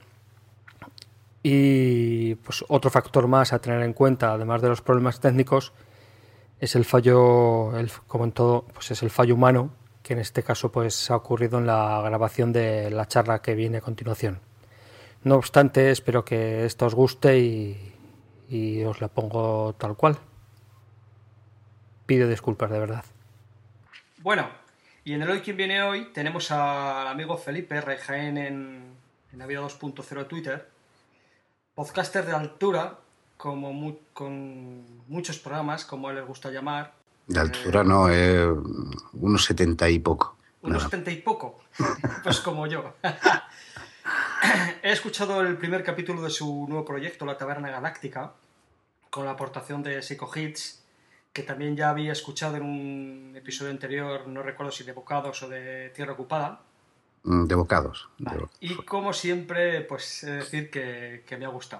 Speaker 1: Y pues otro factor más a tener en cuenta, además de los problemas técnicos, es el fallo, como en todo, pues es el fallo humano, que en este caso pues ha ocurrido en la grabación de la charla que viene a continuación. No obstante, espero que esto os guste y os la pongo tal cual. Pido disculpas, de verdad. Bueno, y en el Hoy Quien Viene Hoy tenemos al amigo Felipe Rey Jaén en la vida 2.0 Twitter, podcaster de altura, con muchos programas, como a él les gusta llamar.
Speaker 8: De altura no, unos 70 y poco.
Speaker 1: ¿Unos 70 y poco? Pues como yo. he escuchado el primer capítulo de su nuevo proyecto, La Taberna Galáctica, con la aportación de Psycho Hits, que también ya había escuchado en un episodio anterior, no recuerdo si de Bocados o de Tierra Ocupada.
Speaker 8: De Bocados.
Speaker 1: Vale. Y como siempre, pues he de decir que me ha gustado.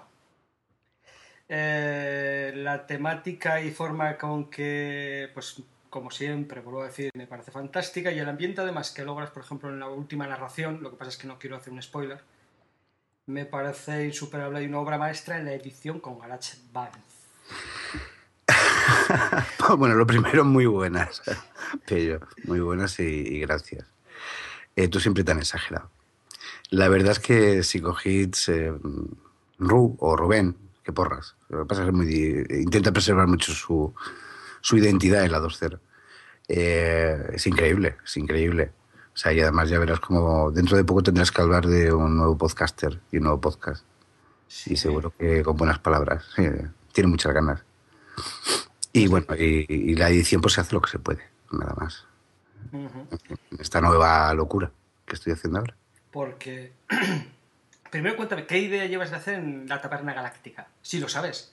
Speaker 1: La temática y forma con que, pues como siempre, vuelvo a decir, me parece fantástica, y el ambiente además que logras, por ejemplo, en la última narración, lo que pasa es que no quiero hacer un spoiler, me parece insuperable y una obra maestra en la edición con GarageBand.
Speaker 8: Bueno, lo primero, muy buenas, Pello, muy buenas y gracias. Tú siempre tan exagerado. La verdad es que si cogís Ru o Rubén, que porras, lo que pasa es que intenta preservar mucho su identidad en la 2.0. Es increíble, es increíble. O sea, y además ya verás como dentro de poco tendrás que hablar de un nuevo podcaster y un nuevo podcast. Sí. Y seguro que con buenas palabras. Tiene muchas ganas. Y bueno, y la edición pues se hace lo que se puede, nada más. Esta nueva locura que estoy haciendo ahora.
Speaker 1: Porque, primero cuéntame, ¿qué idea llevas de hacer en La Taberna Galáctica? Si lo sabes.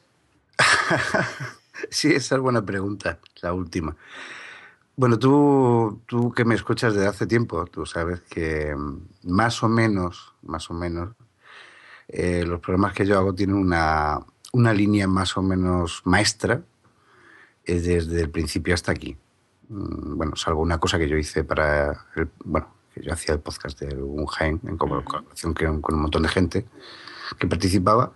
Speaker 8: Sí, esa es buena pregunta, la última. Bueno, tú que me escuchas desde hace tiempo, tú sabes que más o menos, los programas que yo hago tienen una línea más o menos maestra desde el principio hasta aquí. Bueno, salvo una cosa que yo hice que yo hacía el podcast de Guggenheim en colaboración con un montón de gente que participaba.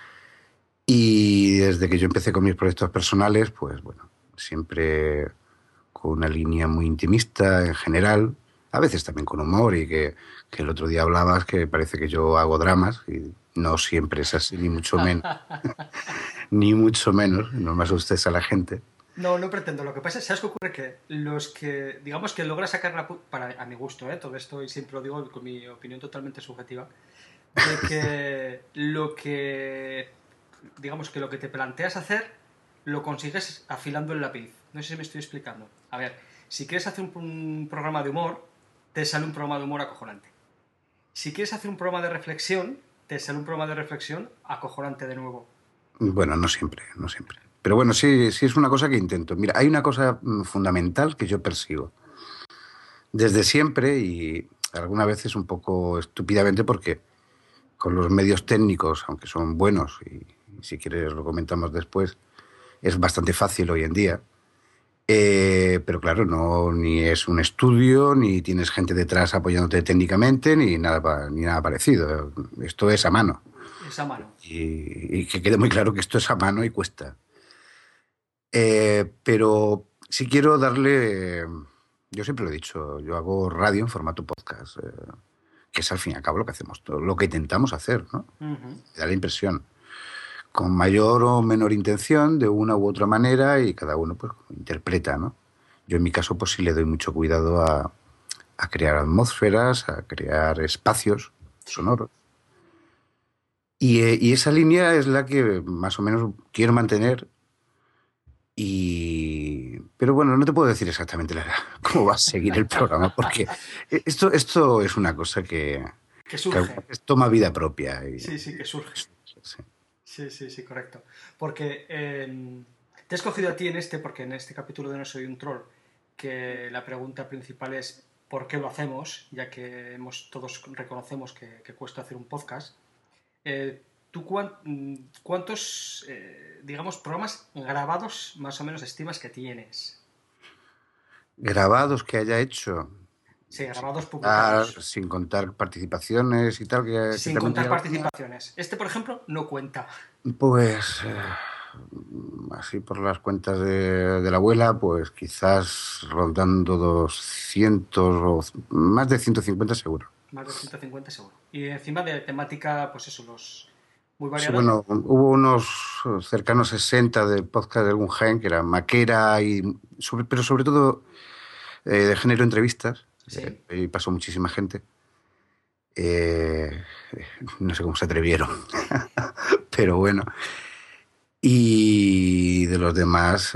Speaker 8: Y desde que yo empecé con mis proyectos personales, pues bueno, siempre con una línea muy intimista en general, a veces también con humor, y que el otro día hablabas que parece que yo hago dramas, y no siempre es así, ni mucho menos. Ni mucho menos, no me asustes a la gente.
Speaker 1: No, no pretendo. Lo que pasa es, ¿sabes qué ocurre? Que los que, digamos que logra sacar a mi gusto, todo esto, y siempre lo digo con mi opinión totalmente subjetiva, de que digamos que lo que te planteas hacer lo consigues afilando el lápiz. No sé si me estoy explicando. A ver, si quieres hacer un programa de humor, te sale un programa de humor acojonante. Si quieres hacer un programa de reflexión, te sale un programa de reflexión acojonante de nuevo.
Speaker 8: Bueno, no siempre. Pero bueno, sí es una cosa que intento. Mira, hay una cosa fundamental que yo persigo desde siempre, y algunas veces un poco estúpidamente, porque con los medios técnicos, aunque son buenos, y si quieres lo comentamos después, es bastante fácil hoy en día. Pero claro, ni es un estudio, ni tienes gente detrás apoyándote técnicamente, ni nada parecido. Esto es a mano.
Speaker 1: Es a mano.
Speaker 8: Y que quede muy claro que esto es a mano y cuesta. Pero sí quiero darle... Yo siempre lo he dicho, yo hago radio en formato podcast, que es al fin y al cabo lo que hacemos, todo lo que intentamos hacer, ¿no? Me da la impresión. Con mayor o menor intención, de una u otra manera, y cada uno pues interpreta, ¿no? Yo en mi caso pues sí le doy mucho cuidado a crear atmósferas, a crear espacios sonoros. Y esa línea es la que más o menos quiero mantener. Pero bueno, no te puedo decir exactamente cómo va a seguir el programa, porque esto es una cosa que
Speaker 1: surge.
Speaker 8: Que toma vida propia.
Speaker 1: Sí, que surge. Sí, correcto. Porque te he escogido a ti porque en este capítulo de No Soy un Troll, que la pregunta principal es ¿por qué lo hacemos? Ya que todos reconocemos que cuesta hacer un podcast. ¿Tú cuántos, digamos, programas grabados más o menos estimas que tienes?
Speaker 8: ¿Grabados que haya hecho?
Speaker 1: Sí, grabados publicados.
Speaker 8: Sin contar participaciones y tal.
Speaker 1: Sin contar participaciones. Este, por ejemplo, no cuenta.
Speaker 8: Pues, así por las cuentas de la abuela, pues quizás rondando 200 o más de 150 seguro.
Speaker 1: Más de 150 seguro. Y encima de temática, pues eso, los... Muy variados.
Speaker 8: Sí, bueno, hubo unos cercanos 60 de podcast de Guggenheim, que era maquera, pero sobre todo de género entrevistas.
Speaker 1: Sí.
Speaker 8: Y pasó muchísima gente. No sé cómo se atrevieron, pero bueno. Y de los demás,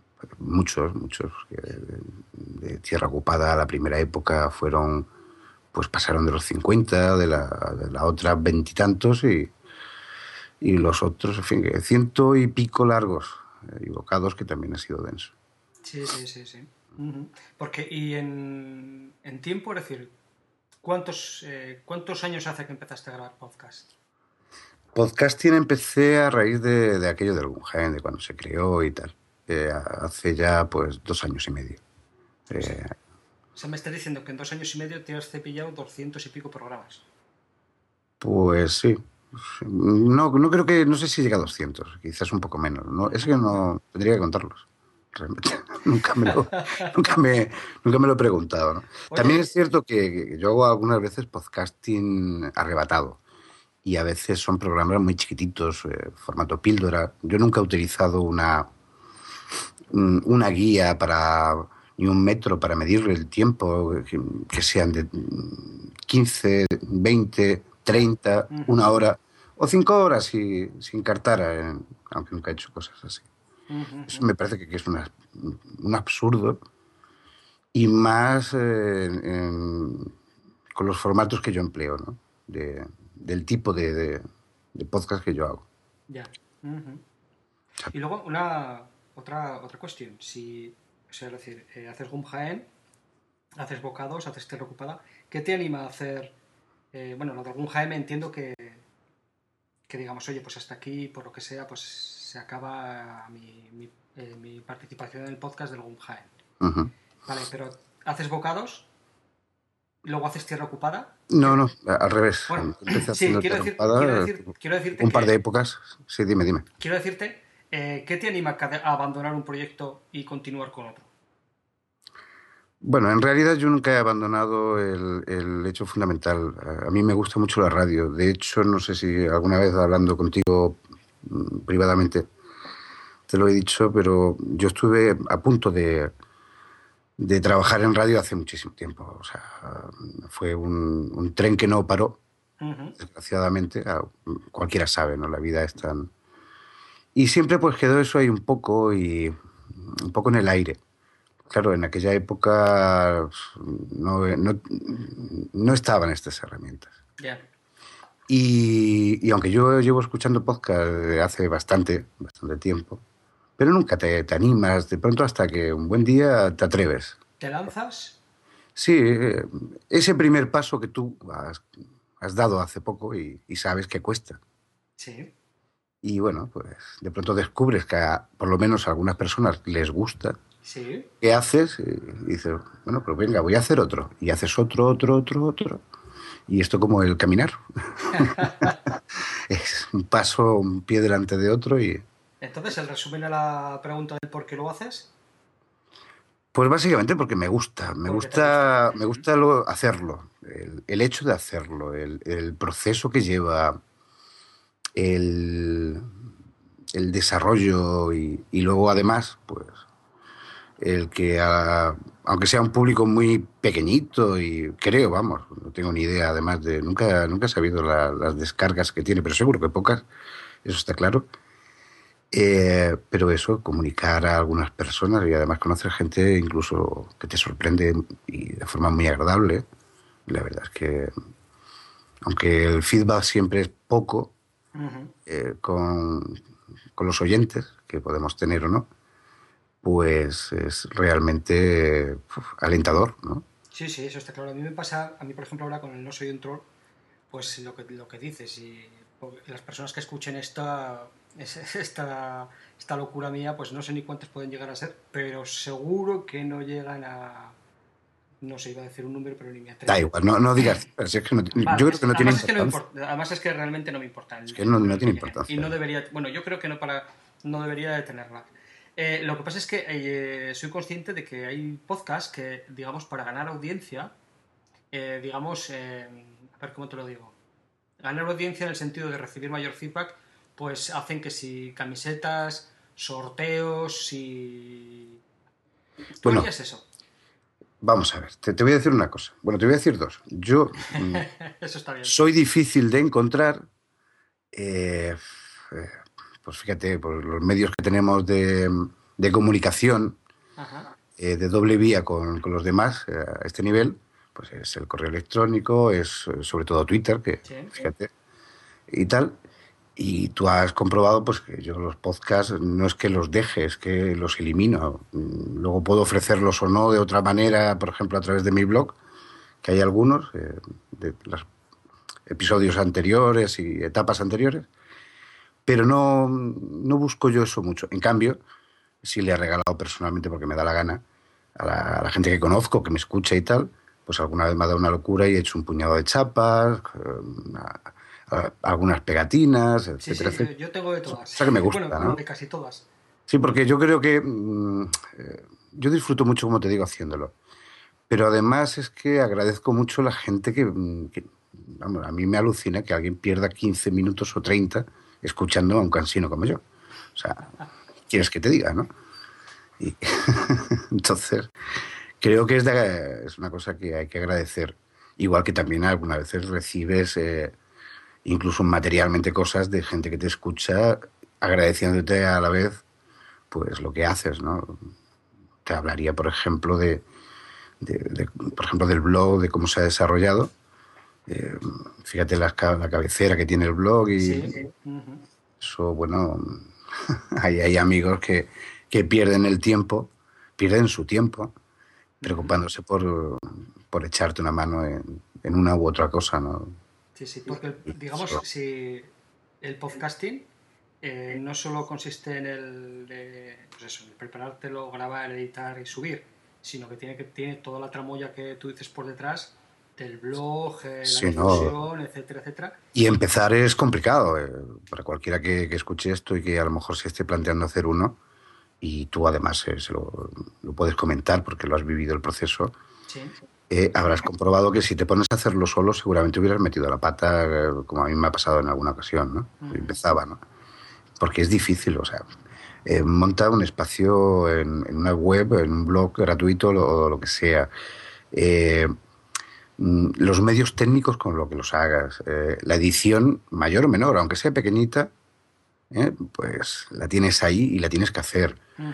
Speaker 8: muchos de Tierra Ocupada, la primera época, fueron pues pasaron de los 50, de la otra 20 y tantos, y los otros, en fin, que 100 y pico largos, y bocados, que también ha sido denso.
Speaker 1: Sí. Uh-huh. Porque, y en tiempo, es decir, ¿cuántos años hace que empezaste a grabar podcast?
Speaker 8: Podcasting empecé a raíz de aquello del Guggenheim, de cuando se creó y tal. Hace ya, pues, 2 años y medio.
Speaker 1: O sea, me estás diciendo que en 2 años y medio te has cepillado 200 y pico programas.
Speaker 8: Pues sí. No creo que... No sé si llega a 200, quizás un poco menos. ¿No? Es que no... Tendría que contarlos. Realmente. nunca me lo he preguntado, ¿no? También es cierto que yo hago algunas veces podcasting arrebatado. Y a veces son programas muy chiquititos, formato píldora. Yo nunca he utilizado una guía ni un metro para medir el tiempo, que sean de 15, 20, 30, 1 hora o 5 horas sin cartar, aunque nunca he hecho cosas así. Eso me parece que es un absurdo, y más con los formatos que yo empleo, ¿no? Del tipo de podcast que yo hago.
Speaker 1: Ya. Uh-huh. Y luego otra cuestión. Si, o sea, es decir, haces Guggenheim, haces bocados, haces Tierra Ocupada, ¿qué te anima a hacer? Bueno, lo del Guggenheim entiendo que digamos, oye, pues hasta aquí, por lo que sea, pues se acaba mi participación en el podcast del Guggenheim.
Speaker 8: Uh-huh.
Speaker 1: Vale, pero ¿haces bocados? ¿Luego haces Tierra Ocupada?
Speaker 8: No, al revés.
Speaker 1: Bueno,
Speaker 8: sí, quiero decirte un par de épocas. Sí, dime.
Speaker 1: Quiero decirte, ¿qué te anima a abandonar un proyecto y continuar con otro?
Speaker 8: Bueno, en realidad yo nunca he abandonado el hecho fundamental. A mí me gusta mucho la radio. De hecho, no sé si alguna vez hablando contigo privadamente te lo he dicho, pero yo estuve a punto de trabajar en radio hace muchísimo tiempo. O sea, fue un tren que no paró, desgraciadamente. Cualquiera sabe, ¿no? La vida es tan... Y siempre pues quedó eso ahí un poco en el aire. Claro, en aquella época no estaban estas herramientas.
Speaker 1: Yeah.
Speaker 8: Y aunque yo llevo escuchando podcast desde hace bastante tiempo, pero nunca te animas de pronto hasta que un buen día te atreves.
Speaker 1: ¿Te lanzas?
Speaker 8: Sí, ese primer paso que tú has dado hace poco y sabes que cuesta.
Speaker 1: Sí.
Speaker 8: Y bueno, pues de pronto descubres que por lo menos a algunas personas les gusta.
Speaker 1: Sí.
Speaker 8: ¿Qué haces? Y dices, bueno, pues venga, voy a hacer otro. Y haces otro. Y esto como el caminar. Es un paso, un pie delante de otro y...
Speaker 1: Entonces, ¿el resumen a la pregunta del por qué lo haces?
Speaker 8: Pues básicamente porque me gusta hacerlo. El hecho de hacerlo, el proceso que lleva, el desarrollo y luego además, pues... el que, aunque sea un público muy pequeñito, y creo, vamos, no tengo ni idea, además de... Nunca he sabido las descargas que tiene, pero seguro que pocas, eso está claro. Pero eso, comunicar a algunas personas y además conocer gente incluso que te sorprende y de forma muy agradable. La verdad es que, aunque el feedback siempre es poco, con los oyentes, que podemos tener o no, pues es realmente alentador, ¿no?
Speaker 1: Sí, eso está claro. A mí, por ejemplo, ahora con el No Soy un Troll, pues lo que dices, y las personas que escuchen esta locura mía, pues no sé ni cuántas pueden llegar a ser, pero seguro que no llegan a... No sé, iba a decir un número, pero ni me atrevo.
Speaker 8: Da igual, no digas. Pero si es que no, vale, yo creo que no tiene importancia.
Speaker 1: Además es que realmente no me importa.
Speaker 8: Es que no tiene importancia.
Speaker 1: Y no debería... Bueno, yo creo que no debería de tenerla. Lo que pasa es que soy consciente de que hay podcasts que, digamos, para ganar audiencia, a ver cómo te lo digo, ganar audiencia en el sentido de recibir mayor feedback, pues hacen que si camisetas, sorteos, si... ¿Tú harías eso?
Speaker 8: Vamos a ver, te voy a decir una cosa. Bueno, te voy a decir dos. Yo
Speaker 1: eso está bien.
Speaker 8: Soy difícil de encontrar... pues fíjate, por los medios que tenemos de comunicación, de doble vía con los demás a este nivel, pues es el correo electrónico, es sobre todo Twitter, que
Speaker 1: Sí.
Speaker 8: fíjate, y tal. Y tú has comprobado pues que yo los podcasts no es que los deje, es que los elimino. Luego puedo ofrecerlos o no de otra manera, por ejemplo, a través de mi blog, que hay algunos, de los episodios anteriores y etapas anteriores, pero no busco yo eso mucho. En cambio, sí le he regalado personalmente, porque me da la gana, a la gente que conozco, que me escucha y tal, pues alguna vez me ha dado una locura y he hecho un puñado de chapas, algunas pegatinas,
Speaker 1: Sí,
Speaker 8: etcétera,
Speaker 1: sí,
Speaker 8: etcétera.
Speaker 1: yo tengo de todas.
Speaker 8: O sea que me gusta,
Speaker 1: bueno,
Speaker 8: ¿no?
Speaker 1: de casi todas.
Speaker 8: Sí, porque yo creo que yo disfruto mucho, como te digo, haciéndolo. Pero además es que agradezco mucho a la gente vamos, a mí me alucina que alguien pierda 15 minutos o 30 escuchando a un cansino como yo. O sea, quieres que te diga, ¿no? Y entonces, creo que es una cosa que hay que agradecer. Igual que también algunas veces recibes incluso materialmente cosas de gente que te escucha agradeciéndote a la vez pues lo que haces, ¿no? Te hablaría, por ejemplo, por ejemplo, del blog, de cómo se ha desarrollado. Fíjate la cabecera que tiene el blog y
Speaker 1: Sí.
Speaker 8: eso, bueno, hay amigos que pierden el tiempo, pierden su tiempo preocupándose por echarte una mano en una u otra cosa, ¿no?
Speaker 1: Sí, porque digamos, si el podcasting no solo consiste en pues en preparártelo, grabar, editar y subir, sino que tiene toda la tramoya que tú dices por detrás del blog, la difusión, etcétera, etcétera.
Speaker 8: Y empezar es complicado. Para cualquiera que escuche esto y que a lo mejor se esté planteando hacer uno, y tú además lo puedes comentar porque lo has vivido el proceso,
Speaker 1: sí.
Speaker 8: Habrás comprobado que si te pones a hacerlo solo seguramente hubieras metido la pata, como a mí me ha pasado en alguna ocasión, ¿no? Empezaba, ¿no? Porque es difícil, o sea, monta un espacio en una web, en un blog gratuito o lo que sea. Los medios técnicos con lo que los hagas, la edición mayor o menor, aunque sea pequeñita, pues la tienes ahí y la tienes que hacer.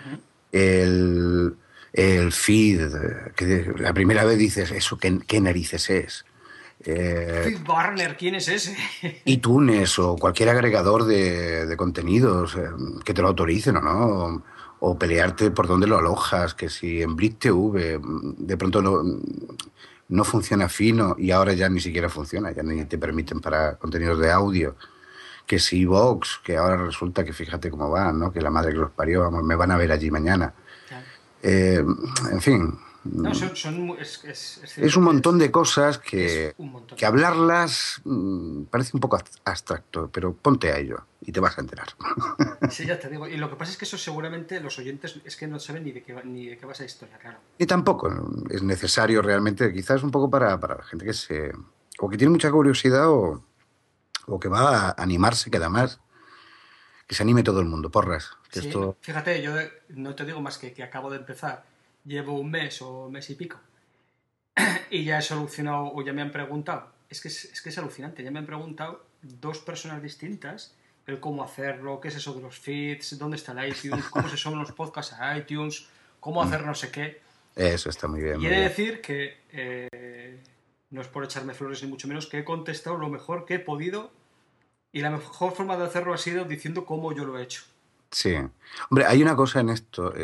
Speaker 8: El feed, que la primera vez dices, ¿eso qué narices es?
Speaker 1: FeedBurner, ¿quién es ese?
Speaker 8: iTunes o cualquier agregador de contenidos que te lo autoricen o no, o pelearte por dónde lo alojas, que si en Blitz TV de pronto no funciona fino y ahora ya ni siquiera funciona, ya ni te permiten para contenidos de audio, que si Vox, que ahora resulta que fíjate cómo va, ¿no? Que la madre que los parió, vamos, me van a ver allí mañana.
Speaker 1: Claro.
Speaker 8: En fin.
Speaker 1: No,
Speaker 8: es un montón de cosas que hablarlas parece un poco abstracto, pero ponte a ello y te vas a enterar.
Speaker 1: Sí, ya te digo. Y lo que pasa es que eso seguramente los oyentes es que no saben ni de qué va esa historia, claro.
Speaker 8: Y tampoco es necesario realmente, quizás un poco para la gente o que tiene mucha curiosidad o que va a animarse, que además que se anime todo el mundo, porras. Que
Speaker 1: sí,
Speaker 8: esto...
Speaker 1: Fíjate, yo no te digo más que acabo de empezar. Llevo un mes o mes y pico y ya he solucionado o ya me han preguntado, es que es alucinante, ya me han preguntado 2 personas distintas el cómo hacerlo, qué es eso de los feeds, dónde está el iTunes, cómo se suben los podcasts a iTunes, cómo hacer no sé qué.
Speaker 8: Eso está muy bien.
Speaker 1: Y he de decir que no es por echarme flores ni mucho menos, que he contestado lo mejor que he podido y la mejor forma de hacerlo ha sido diciendo cómo yo lo he hecho.
Speaker 8: Sí. Hombre, hay una cosa en esto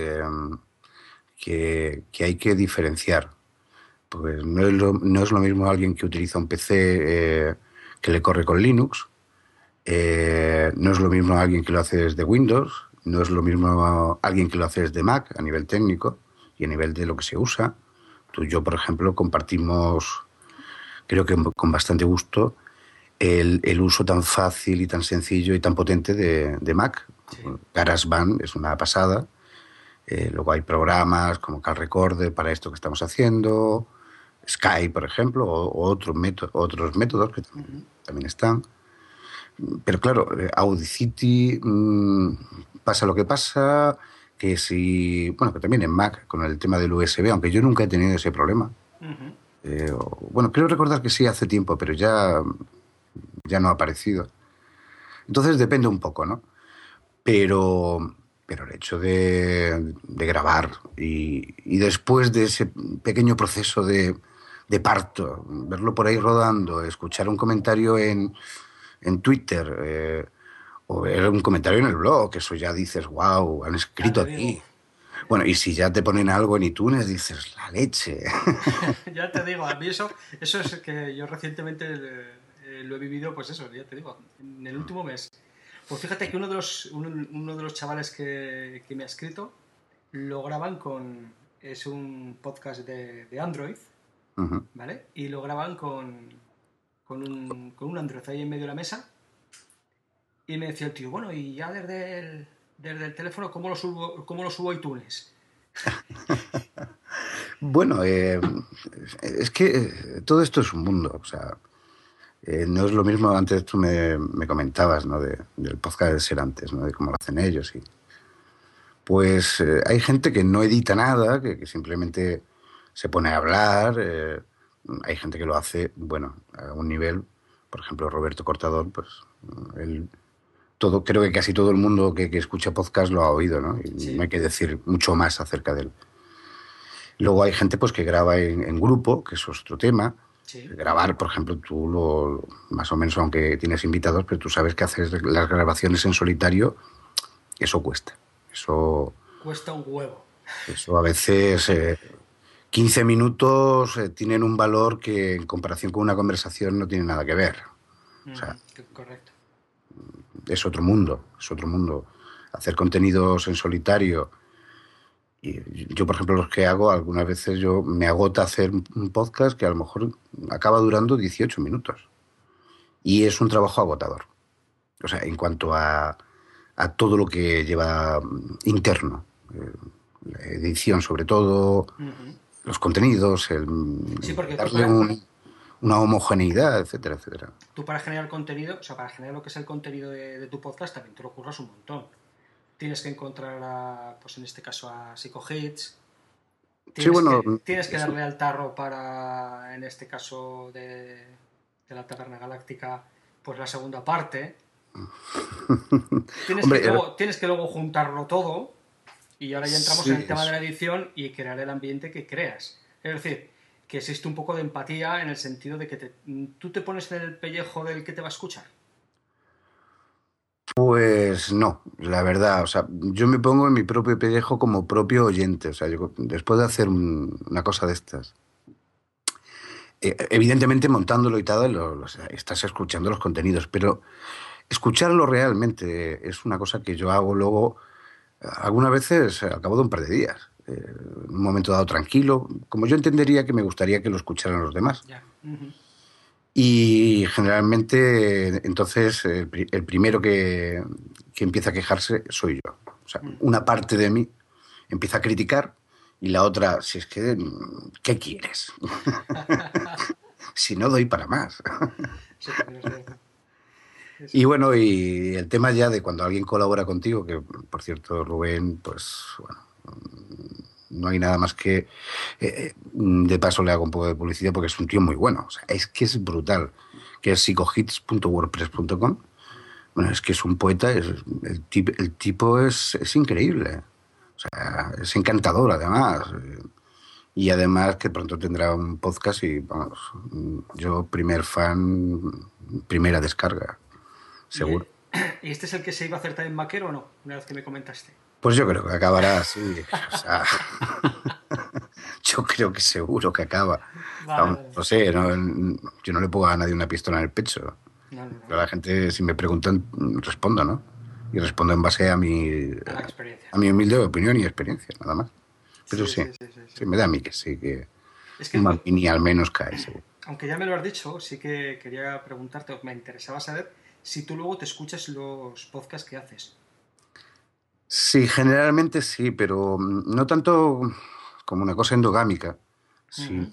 Speaker 8: que hay que diferenciar. Pues no es lo mismo alguien que utiliza un PC que le corre con Linux, no es lo mismo alguien que lo hace desde Windows, no es lo mismo alguien que lo hace desde Mac a nivel técnico y a nivel de lo que se usa. Tú y yo, por ejemplo, compartimos, creo que con bastante gusto, el uso tan fácil y tan sencillo y tan potente de Mac. Sí. GarageBand es una pasada. Luego hay programas como Cal Recorder para esto que estamos haciendo, Skype, por ejemplo, o otros métodos que también están. Pero claro, Audacity pasa lo que pasa, que que también en Mac con el tema del USB, aunque yo nunca he tenido ese problema. Creo recordar que sí hace tiempo, pero ya no ha aparecido. Entonces depende un poco, ¿no? Pero el hecho de grabar y después de ese pequeño proceso de de parto, verlo por ahí rodando, escuchar un comentario en Twitter, o ver un comentario en el blog, eso ya dices, wow, han escrito aquí. Bueno, y si ya te ponen algo en iTunes, dices, la leche.
Speaker 1: Ya te digo, a mí eso es que yo recientemente lo he vivido, pues eso, ya te digo, en el último mes. Pues fíjate que uno de los chavales que me ha escrito lo graban es un podcast de Android, ¿vale? Y lo graban con un Android ahí en medio de la mesa. Y me decía el tío, bueno, y ya desde el teléfono, ¿cómo lo subo a iTunes?
Speaker 8: Bueno, es que todo esto es un mundo, o sea, no es lo mismo. Antes tú me comentabas, ¿no? Del podcast de ser antes, ¿no? De cómo lo hacen ellos. Pues hay gente que no edita nada, que simplemente se pone a hablar. Hay gente que lo hace, bueno, a un nivel, por ejemplo, Roberto Cortador, pues él... creo que casi todo el mundo que escucha podcast lo ha oído, ¿no? Y sí. No hay que decir mucho más acerca de él. Luego hay gente pues que graba en grupo, que eso es otro tema. Sí. Grabar, por ejemplo, tú más o menos, aunque tienes invitados, pero tú sabes que hacer las grabaciones en solitario, eso cuesta. Eso
Speaker 1: cuesta un huevo.
Speaker 8: Eso a veces 15 minutos tienen un valor que en comparación con una conversación no tiene nada que ver. O sea,
Speaker 1: correcto.
Speaker 8: Es otro mundo. Hacer contenidos en solitario. Y yo, por ejemplo, los que hago, algunas veces yo me agota hacer un podcast que a lo mejor acaba durando 18 minutos. Y es un trabajo agotador. O sea, en cuanto a todo lo que lleva interno. La edición, sobre todo, los contenidos,
Speaker 1: sí, porque
Speaker 8: darle una homogeneidad, etcétera, etcétera.
Speaker 1: Tú para generar contenido, o sea, para generar lo que es el contenido de tu podcast, también te lo curras un montón. Tienes que encontrar, pues en este caso, a Psycho-Hits. Tienes que darle al tarro para, en este caso, de la Taberna Galáctica, pues la segunda parte. Tienes que luego juntarlo todo. Y ahora ya entramos en el tema de la edición y crear el ambiente que creas. Es decir, que existe un poco de empatía en el sentido de que tú te pones en el pellejo del que te va a escuchar.
Speaker 8: Pues no, la verdad. O sea, yo me pongo en mi propio pellejo como propio oyente. O sea, yo, después de hacer una cosa de estas, evidentemente montándolo y tal, estás escuchando los contenidos, pero escucharlo realmente es una cosa que yo hago luego, algunas veces al cabo de un par de días. En un momento dado tranquilo, como yo entendería que me gustaría que lo escucharan los demás.
Speaker 1: Yeah.
Speaker 8: Y generalmente, entonces, el primero que empieza a quejarse soy yo. O sea, una parte de mí empieza a criticar y la otra, si es que, ¿qué quieres? Si no doy para más.
Speaker 1: Sí,
Speaker 8: y bueno, y el tema ya de cuando alguien colabora contigo, que por cierto, Rubén, pues bueno, no hay nada más que... de paso le hago un poco de publicidad porque es un tío muy bueno. O sea, es que es brutal. Que es psychohits.wordpress.com. Bueno, es que es un poeta. El tipo es increíble. O sea, es encantador además. Y además que pronto tendrá un podcast y, vamos, yo primer fan, primera descarga, seguro.
Speaker 1: ¿Y este es el que se iba a hacer también Maquero o no? Una vez que me comentaste.
Speaker 8: Pues yo creo que acabará así. O sea, yo creo que seguro que acaba. Vale. No sé, yo no le pongo a nadie una pistola en el pecho. No. Pero la gente, si me preguntan, respondo, ¿no? Y respondo en base a mi humilde opinión y experiencia, nada más. Pero sí, me da a mí que sí, que un Martini al menos cae, seguro.
Speaker 1: Aunque ya me lo has dicho, sí que quería preguntarte, me interesaba saber si tú luego te escuchas los podcasts que haces.
Speaker 8: Sí, generalmente sí, pero no tanto como una cosa endogámica, sino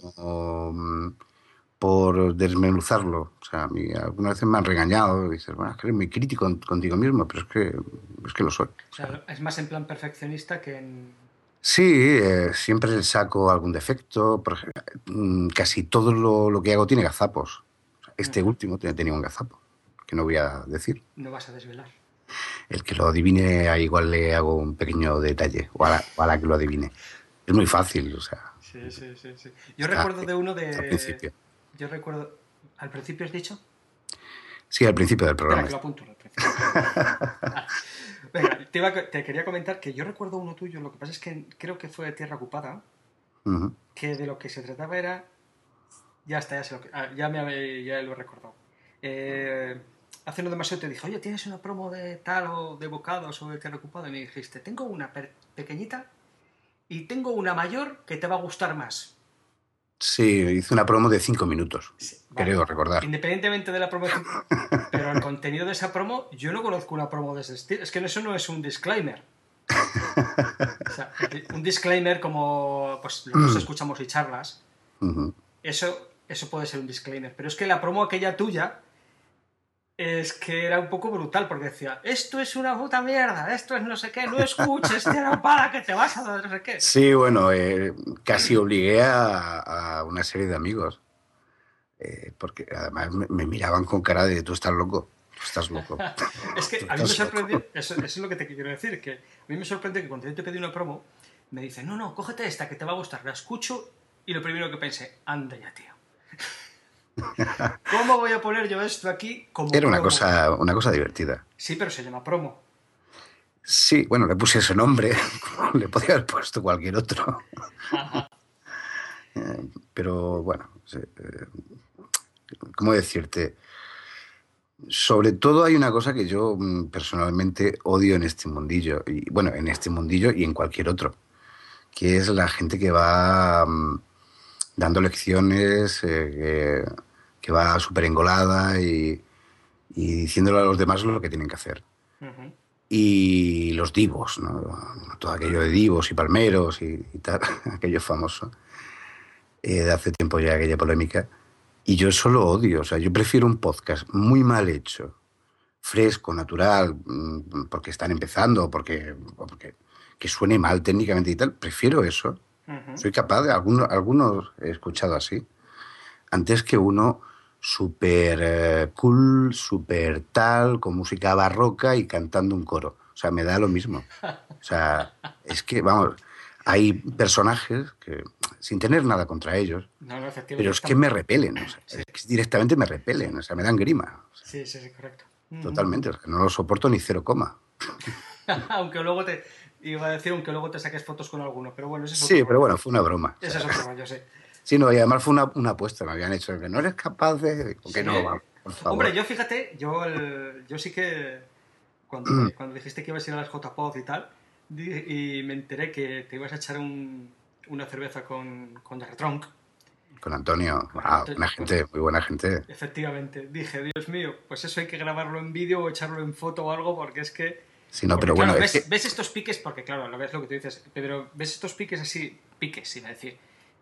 Speaker 8: por desmenuzarlo. O sea, a mí algunas veces me han regañado y dices, bueno, es que eres muy crítico contigo mismo, pero es que lo soy.
Speaker 1: O sea, es más en plan perfeccionista que en...
Speaker 8: Sí, siempre le saco algún defecto. Por ejemplo, casi todo lo que hago tiene gazapos. Este último tenía un gazapo, que no voy a decir.
Speaker 1: No vas a desvelar.
Speaker 8: El que lo adivine, igual le hago un pequeño detalle, o a la que lo adivine. Es muy fácil, o sea.
Speaker 1: Sí, sí, sí, sí. Yo recuerdo de uno de...
Speaker 8: Al principio.
Speaker 1: Yo recuerdo... ¿Al principio has dicho?
Speaker 8: Sí, al principio del programa.
Speaker 1: Espera, que lo apunto al principio. Venga, te quería comentar que yo recuerdo uno tuyo, lo que pasa es que creo que fue de Tierra Ocupada, que de lo que se trataba era... Ya está, ya lo he recordado. Hace no demasiado te dije, oye, ¿tienes una promo de tal o de bocados o de Tierra Ocupada? Y me dijiste, tengo una pequeñita y tengo una mayor que te va a gustar más.
Speaker 8: Sí, hice una promo de 5 minutos,
Speaker 1: Sí, vale.
Speaker 8: creo recordar.
Speaker 1: Independientemente de la promo, pero el contenido de esa promo, yo no conozco una promo de ese estilo. Es que eso no es un disclaimer. O sea, un disclaimer como pues los dos escuchamos y charlas, eso puede ser un disclaimer. Pero es que la promo aquella tuya es que era un poco brutal, porque decía, esto es una puta mierda, esto es no sé qué, no escuches, Tierra Ocupada, que te vas a dar no sé qué.
Speaker 8: Sí, bueno, casi obligué a una serie de amigos, porque además me miraban con cara de tú estás loco, tú estás loco.
Speaker 1: Es que a mí me sorprendió, eso es lo que te quiero decir, que a mí me sorprendió que cuando yo te pedí una promo, me dicen, no, cógete esta, que te va a gustar, la escucho, y lo primero que pensé, anda ya, tío. ¿Cómo voy a poner yo esto aquí como
Speaker 8: Era
Speaker 1: promo?
Speaker 8: una cosa divertida.
Speaker 1: Sí, pero se llama promo.
Speaker 8: Sí, bueno, le puse ese nombre, le podía haber puesto cualquier otro. Pero bueno, ¿cómo decirte? Sobre todo hay una cosa que yo personalmente odio en este mundillo, y bueno, en este mundillo y en cualquier otro, que es la gente que va dando lecciones, que va súper engolada y diciéndole a los demás lo que tienen que hacer. Y los divos, ¿no? Todo aquello de divos y palmeros y tal, aquello famoso, de hace tiempo ya, aquella polémica. Y yo eso lo odio, o sea, yo prefiero un podcast muy mal hecho, fresco, natural, porque están empezando, porque que suene mal técnicamente y tal, prefiero eso. Soy capaz de, algunos he escuchado así, antes que uno súper cool, súper tal, con música barroca y cantando un coro. O sea, me da lo mismo. O sea, es que, vamos, hay personajes que, sin tener nada contra ellos, pero es que me repelen, o sea, es que directamente me repelen, o sea, me dan grima. O sea,
Speaker 1: sí, correcto.
Speaker 8: Totalmente, o sea, no lo soporto ni 0,
Speaker 1: aunque luego aunque luego te saques fotos con alguno, pero bueno, eso es
Speaker 8: sí, pero bueno, fue una broma.
Speaker 1: Eso es otro rollo, sí.
Speaker 8: Sí, no, y además fue una apuesta, me habían hecho que no eres capaz de... Que no, va, por favor.
Speaker 1: Hombre, yo fíjate, yo sí que cuando dijiste que ibas a ir a las JPOD y tal, y me enteré que te ibas a echar una cerveza con The Retronc.
Speaker 8: Con Antonio, buena gente, muy buena gente.
Speaker 1: Efectivamente, dije, Dios mío, pues eso hay que grabarlo en vídeo o echarlo en foto o algo, porque es que...
Speaker 8: Sí, no,
Speaker 1: porque,
Speaker 8: pero
Speaker 1: claro,
Speaker 8: bueno,
Speaker 1: ves estos piques, porque claro, lo ves lo que tú dices, pero ves estos piques así, iba a decir,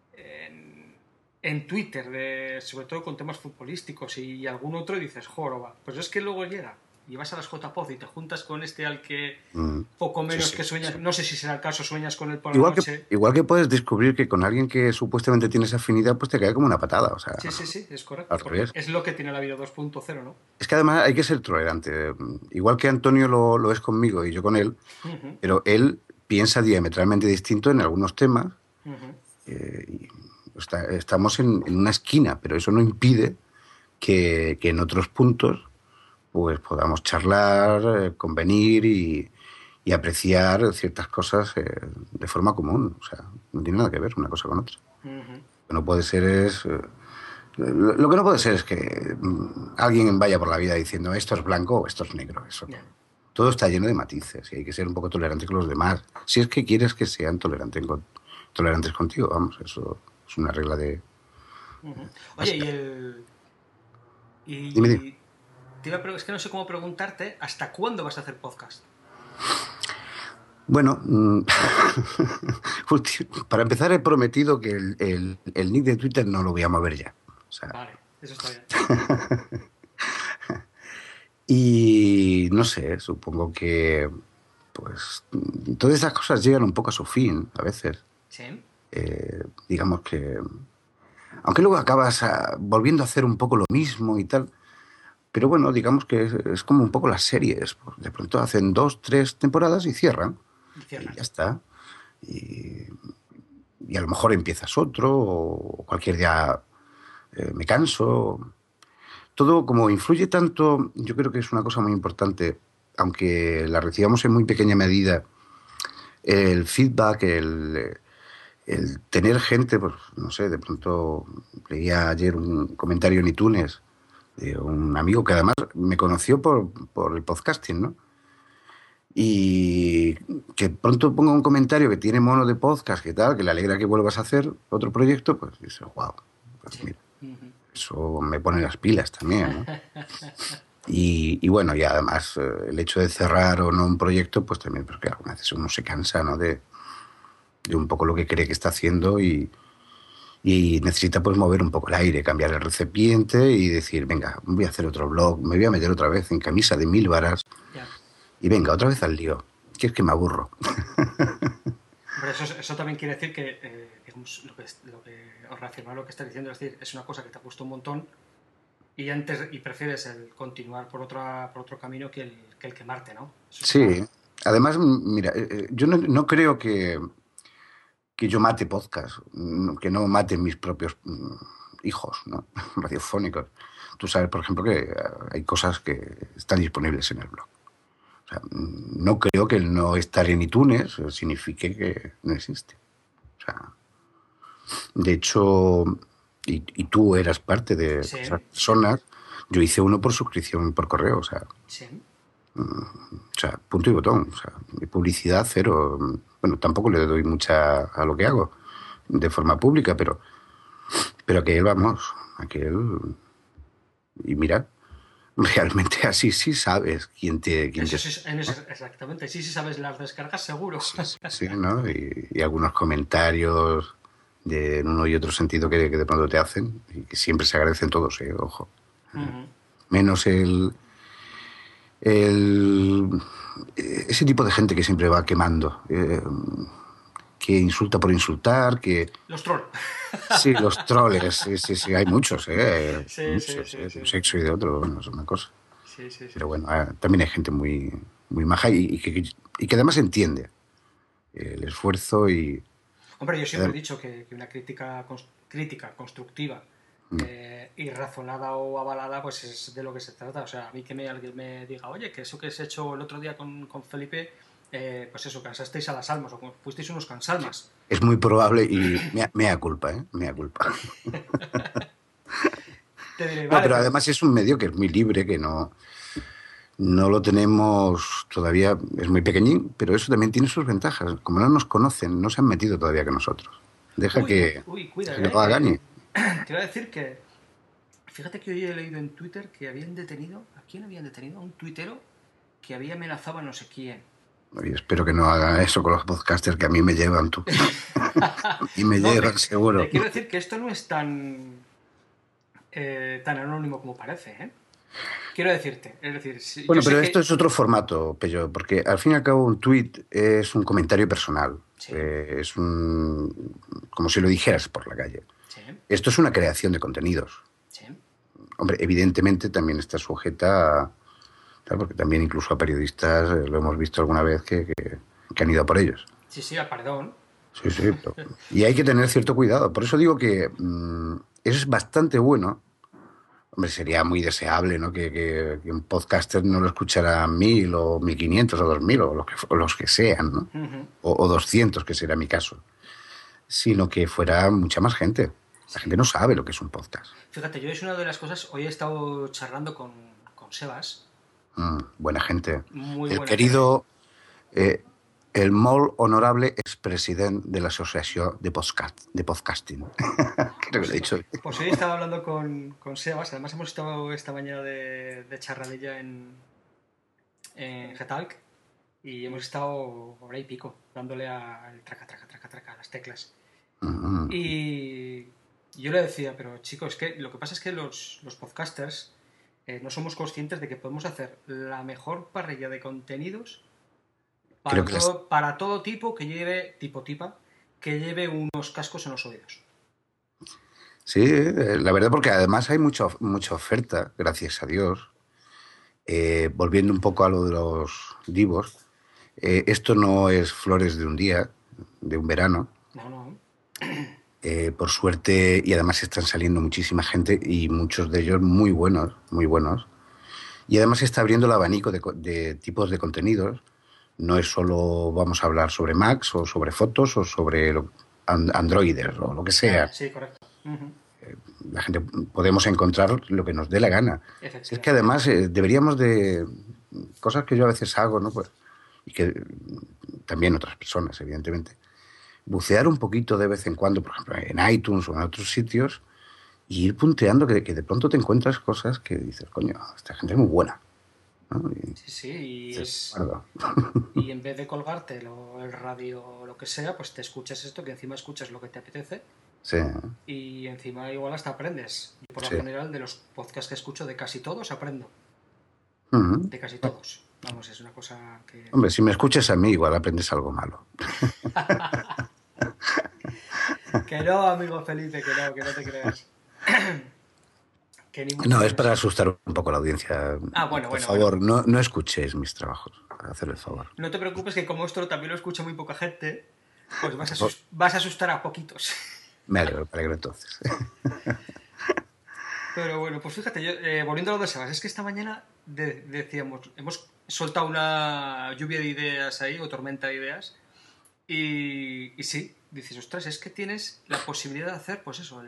Speaker 1: en Twitter, sobre todo con temas futbolísticos y algún otro, y dices, joroba, pues es que luego llega y vas a las JPOD y te juntas con este al que poco menos que sueñas, no sé si será el caso, sueñas con él por la noche.
Speaker 8: Igual que puedes descubrir que con alguien que supuestamente tienes afinidad, pues te cae como una patada, o sea...
Speaker 1: Sí, es correcto. Es lo que tiene la vida 2.0, ¿no?
Speaker 8: Es que además hay que ser tolerante. Igual que Antonio lo es conmigo y yo con él, pero él piensa diametralmente distinto en algunos temas. Y estamos en una esquina, pero eso no impide que en otros puntos pues podamos charlar, convenir y apreciar ciertas cosas de forma común. O sea, no tiene nada que ver una cosa con otra. Lo que no puede ser es... Lo que no puede ser es que alguien vaya por la vida diciendo esto es blanco o esto es negro. Eso. Todo está lleno de matices y hay que ser un poco tolerante con los demás. Si es que quieres que sean tolerantes contigo, vamos, eso es una regla de...
Speaker 1: Oye,
Speaker 8: Dime.
Speaker 1: Es que no sé cómo preguntarte, ¿hasta cuándo vas a hacer podcast?
Speaker 8: Bueno, para empezar he prometido que el nick de Twitter no lo voy a mover ya. O sea,
Speaker 1: vale, eso está bien.
Speaker 8: Y no sé, supongo que pues todas esas cosas llegan un poco a su fin a veces.
Speaker 1: Sí.
Speaker 8: Digamos que... Aunque luego acabas volviendo a hacer un poco lo mismo y tal... Pero bueno, digamos que es como un poco las series. Pues de pronto hacen 2, 3 temporadas y cierran. Y ya está. Y y a lo mejor empiezas otro, o cualquier día me canso. Todo como influye tanto, yo creo que es una cosa muy importante, aunque la recibamos en muy pequeña medida, el feedback, el tener gente, pues no sé, de pronto leía ayer un comentario en iTunes de un amigo que además me conoció por el podcasting, ¿no? Y que pronto ponga un comentario que tiene mono de podcast, que tal, que le alegra que vuelvas a hacer otro proyecto, pues dice, wow, pues mira, eso me pone las pilas también, ¿no? Y bueno, y además el hecho de cerrar o no un proyecto, pues también, porque algunas veces uno se cansa, ¿no? De un poco lo que cree que está haciendo y necesita pues mover un poco el aire, cambiar el recipiente y decir, venga, voy a hacer otro blog, me voy a meter otra vez en camisa de 1000 varas y venga, otra vez al lío, que es que me aburro.
Speaker 1: Pero eso también quiere decir que digamos, lo que os reafirma lo que estás diciendo, es decir, es una cosa que te ha puesto un montón y prefieres el continuar por otro camino que el quemarte, ¿no? Eso
Speaker 8: Sí,
Speaker 1: claro.
Speaker 8: Además, mira, yo no creo que yo mate podcast, que no mate mis propios hijos, ¿no? Radiofónicos. Tú sabes, por ejemplo, que hay cosas que están disponibles en el blog. O sea, no creo que el no estar en iTunes signifique que no existe. O sea, de hecho, y tú eras parte de esas personas, yo hice uno por suscripción por correo, o sea, punto y botón, o sea, publicidad cero. Bueno, tampoco le doy mucha a lo que hago de forma pública, pero aquel, vamos, y mira, realmente así sí sabes quién te...
Speaker 1: Exactamente, sí sabes las descargas, seguro.
Speaker 8: Sí, ¿no? Y algunos comentarios en uno y otro sentido que de pronto te hacen, y que siempre se agradecen todos, ojo. Menos ese tipo de gente que siempre va quemando, que insulta por insultar, que...
Speaker 1: Los trolls.
Speaker 8: Sí, los troles, sí, hay muchos,
Speaker 1: Sí,
Speaker 8: de un sexo y de otro, bueno, es una cosa.
Speaker 1: Sí.
Speaker 8: Pero bueno, también hay gente muy, muy maja y que además entiende el esfuerzo y...
Speaker 1: Hombre, yo siempre he dicho que una crítica constructiva y razonada o avalada, pues es de lo que se trata. O sea, a mí que alguien me diga, oye, que eso que has hecho el otro día con Felipe, pues eso, cansasteis a las almas o fuisteis unos cansalmas.
Speaker 8: Es muy probable y mea culpa, mea culpa.
Speaker 1: Te diré,
Speaker 8: no,
Speaker 1: vale,
Speaker 8: pero además es un medio que es muy libre, que no lo tenemos todavía, es muy pequeñín, pero eso también tiene sus ventajas. Como no nos conocen, no se han metido todavía con nosotros. Deja que lo hagan.
Speaker 1: Te iba a decir que, fíjate que hoy he leído en Twitter que habían detenido, ¿a quién habían detenido? A un tuitero que había amenazado a no sé quién.
Speaker 8: Y espero que no hagan eso con los podcasters, que a mí me llevan, tú. Y me llevan, seguro.
Speaker 1: Te quiero decir que esto no es tan anónimo como parece, ¿eh? Quiero decirte, es decir...
Speaker 8: Bueno, pero esto es otro formato, Pello, porque al fin y al cabo un tuit es un comentario personal. Sí. Es como si lo dijeras por la calle. Sí. Esto es una creación de contenidos. Sí. Hombre, evidentemente también está sujeta a... Claro, porque también incluso a periodistas lo hemos visto alguna vez que han ido a por ellos.
Speaker 1: Sí, a perdón.
Speaker 8: Sí, y hay que tener cierto cuidado. Por eso digo que eso es bastante bueno. Hombre, sería muy deseable, ¿no? que un podcaster no lo escuchara 1000 o 1500 o 2000 o los que sean, ¿no? O 200, que será mi caso. Sino que fuera mucha más gente. La gente no sabe lo que es un podcast.
Speaker 1: Fíjate, yo es una de las cosas... Hoy he estado charlando con Sebas.
Speaker 8: Buena gente.
Speaker 1: Muy
Speaker 8: el
Speaker 1: buena
Speaker 8: querido, el molt honorable expresidente de la Asociación de Podcasting. Creo que lo he dicho.
Speaker 1: Pues hoy estaba hablando con Sebas. Además hemos estado esta mañana de charradilla en Getalk y hemos estado hora y pico dándole al traca a las teclas. Y yo le decía, pero chicos, que lo que pasa es que los podcasters no somos conscientes de que podemos hacer la mejor parrilla de contenidos para todo tipo que lleve, que lleve unos cascos en los oídos.
Speaker 8: Sí, la verdad, porque además hay mucha oferta, gracias a Dios. Volviendo un poco a lo de los divos, esto no es flores de un día, de un verano.
Speaker 1: No.
Speaker 8: Por suerte, y además están saliendo muchísima gente y muchos de ellos muy buenos, muy buenos. Y además se está abriendo el abanico de tipos de contenidos. No es solo vamos a hablar sobre Macs o sobre fotos o sobre androides o lo que sea.
Speaker 1: Sí, correcto.
Speaker 8: La gente podemos encontrar lo que nos dé la gana. Es que además deberíamos de cosas que yo a veces hago, ¿no? Pues, y que también otras personas, evidentemente, bucear un poquito de vez en cuando, por ejemplo, en iTunes o en otros sitios, y ir punteando que de pronto te encuentras cosas que dices, coño, esta gente es muy buena, ¿no?
Speaker 1: Sí, y
Speaker 8: dices,
Speaker 1: y en vez de colgarte el radio o lo que sea, pues te escuchas esto, que encima escuchas lo que te apetece.
Speaker 8: Sí.
Speaker 1: Y encima igual hasta aprendes. Y por lo general, de los podcasts que escucho, de casi todos aprendo. De casi todos. Vamos, es una cosa que...
Speaker 8: Hombre, si me escuchas a mí, igual aprendes algo malo.
Speaker 1: Que no, amigo Felipe, que no te creas.
Speaker 8: No, es para asustar un poco a la audiencia.
Speaker 1: Bueno,
Speaker 8: por favor,
Speaker 1: bueno.
Speaker 8: No escuchéis mis trabajos. Hacer el favor.
Speaker 1: No te preocupes, que como esto también lo escucha muy poca gente, pues vas a asustar a poquitos.
Speaker 8: Me alegro entonces.
Speaker 1: Pero bueno, pues fíjate, yo, volviendo a lo de Sebas, es que esta mañana decíamos, hemos soltado una lluvia de ideas ahí, o tormenta de ideas, y sí, dices, ostras, es que tienes la posibilidad de hacer, pues eso,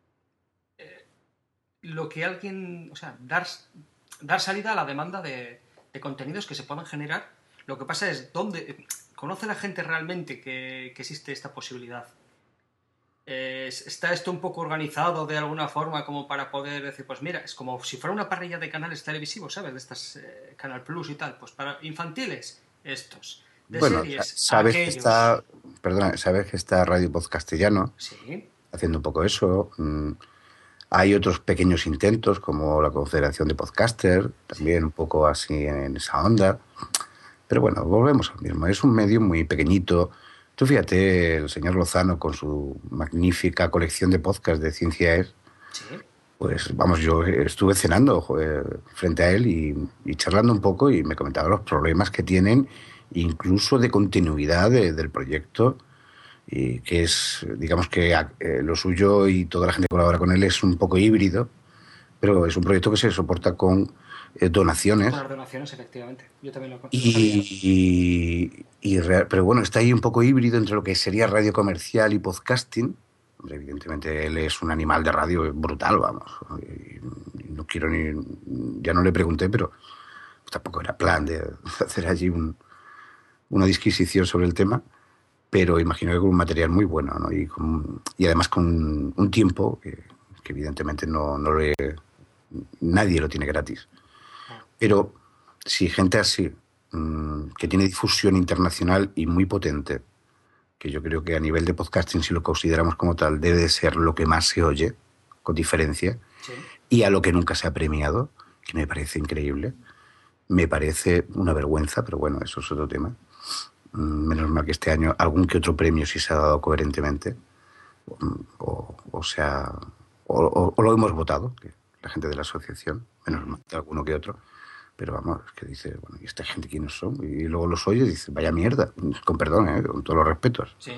Speaker 1: lo que alguien, o sea, dar salida a la demanda de contenidos que se puedan generar. Lo que pasa es, ¿dónde conoce la gente realmente que existe esta posibilidad? ¿Está esto un poco organizado de alguna forma como para poder decir, pues mira, es como si fuera una parrilla de canales televisivos, ¿sabes? De estas Canal Plus y tal, pues para infantiles, estos. De series,
Speaker 8: sabes
Speaker 1: aquellos.
Speaker 8: Sabes que está Radio Pod Castellano,
Speaker 1: sí,
Speaker 8: haciendo un poco eso. Hay otros pequeños intentos, como la Confederación de Podcasters, también un poco así en esa onda. Pero bueno, volvemos al mismo. Es un medio muy pequeñito. Tú fíjate, el señor Lozano con su magnífica colección de podcasts de Ciencia Es, pues vamos, yo estuve cenando frente a él y charlando un poco y me comentaba los problemas que tienen, incluso de continuidad del proyecto, y que es, digamos que lo suyo y toda la gente que colabora con él es un poco híbrido, pero es un proyecto que se soporta con donaciones.
Speaker 1: Con las donaciones, efectivamente. Yo también lo considero.
Speaker 8: Pero bueno, está ahí un poco híbrido entre lo que sería radio comercial y podcasting. Hombre, evidentemente él es un animal de radio brutal, vamos. Y no quiero ni... Ya no le pregunté, pero tampoco era plan de hacer allí una disquisición sobre el tema. Pero imagino que con un material muy bueno, ¿no? Y además con un tiempo que evidentemente nadie lo tiene gratis. Pero si gente así, que tiene difusión internacional y muy potente, que yo creo que a nivel de podcasting, si lo consideramos como tal, debe de ser lo que más se oye, con diferencia, y a lo que nunca se ha premiado, que me parece increíble, me parece una vergüenza, pero bueno, eso es otro tema. Menos mal que este año algún que otro premio sí se ha dado coherentemente, o lo hemos votado, que la gente de la asociación, menos mal que alguno que otro. Pero vamos, es que dice, bueno, ¿y esta gente quiénes son? Y luego los oyes y dices, vaya mierda, con perdón, con todos los respetos.
Speaker 1: Sí.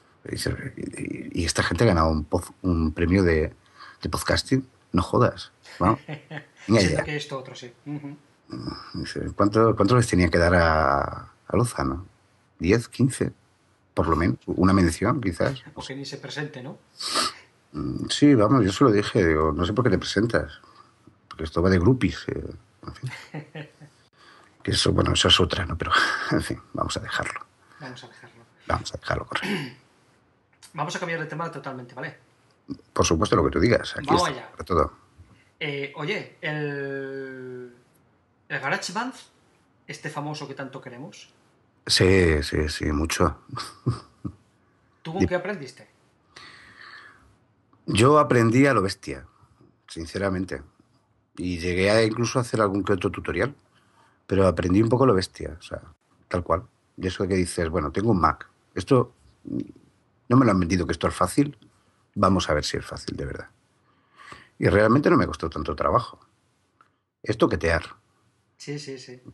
Speaker 8: Y esta gente ha ganado un premio de podcasting, no jodas. Bueno,
Speaker 1: sí, que esto otro, sí.
Speaker 8: Dice, ¿cuánto les tenía que dar a Lozano? ¿10, 15? Por lo menos, una mención, quizás.
Speaker 1: O que ni se presente, ¿no?
Speaker 8: Sí, vamos, yo se lo dije, digo, no sé por qué te presentas, porque esto va de groupies. En fin. Que eso, bueno, eso es otra, ¿no? Pero, en fin, vamos a dejarlo. Vamos a dejarlo correr.
Speaker 1: Vamos a cambiar de tema totalmente, ¿vale?
Speaker 8: Por supuesto, lo que tú digas. Aquí
Speaker 1: vamos
Speaker 8: está,
Speaker 1: allá.
Speaker 8: para todo.
Speaker 1: Oye, el GarageBand, este famoso que tanto queremos.
Speaker 8: Sí, mucho.
Speaker 1: ¿Tú con qué aprendiste?
Speaker 8: Yo aprendí a lo bestia, sinceramente. Y llegué incluso a hacer algún que otro tutorial. Pero aprendí un poco a lo bestia, o sea, tal cual. Y eso de que dices, bueno, tengo un Mac. Esto no me lo han vendido que esto es fácil. Vamos a ver si es fácil, de verdad. Y realmente no me costó tanto trabajo. Es toquetear.
Speaker 1: Sí.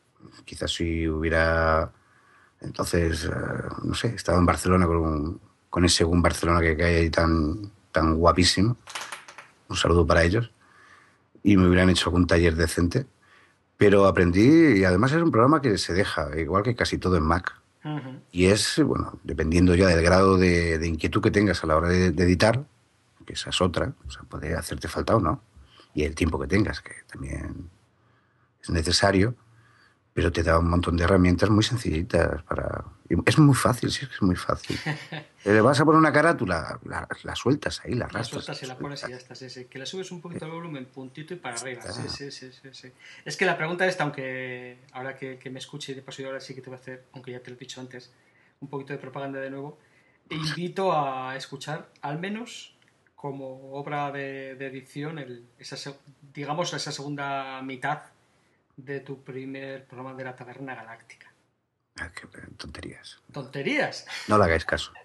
Speaker 8: Quizás si hubiera... Entonces, no sé, estaba en Barcelona con con ese GUM Barcelona que hay ahí tan guapísimo. Un saludo para ellos. Y me hubieran hecho algún taller decente. Pero aprendí, y además es un programa que se deja, igual que casi todo en Mac.
Speaker 1: Ujú.
Speaker 8: Y es, bueno, dependiendo ya del grado de inquietud que tengas a la hora de editar, que esa es otra, o sea, puede hacerte falta o no, y el tiempo que tengas, que también es necesario, pero te da un montón de herramientas muy sencillitas para... y es muy fácil, sí, es que es muy fácil. Le vas a poner una carátula, la sueltas ahí, la
Speaker 1: La
Speaker 8: arrastras.
Speaker 1: sueltas y la pones y ya está, sí, sí. Que le subes un poquito el volumen, puntito y para arriba. Sí, sí, sí, sí, sí. Es que la pregunta esta, aunque ahora que me escuche y de paso yo ahora sí que te voy a hacer, aunque ya te lo he dicho antes, un poquito de propaganda de nuevo, e invito a escuchar, al menos como obra de edición, digamos esa segunda mitad de tu primer programa de la Taberna Galáctica.
Speaker 8: Ah, qué tonterías.
Speaker 1: ¡Tonterías!
Speaker 8: No le hagáis caso.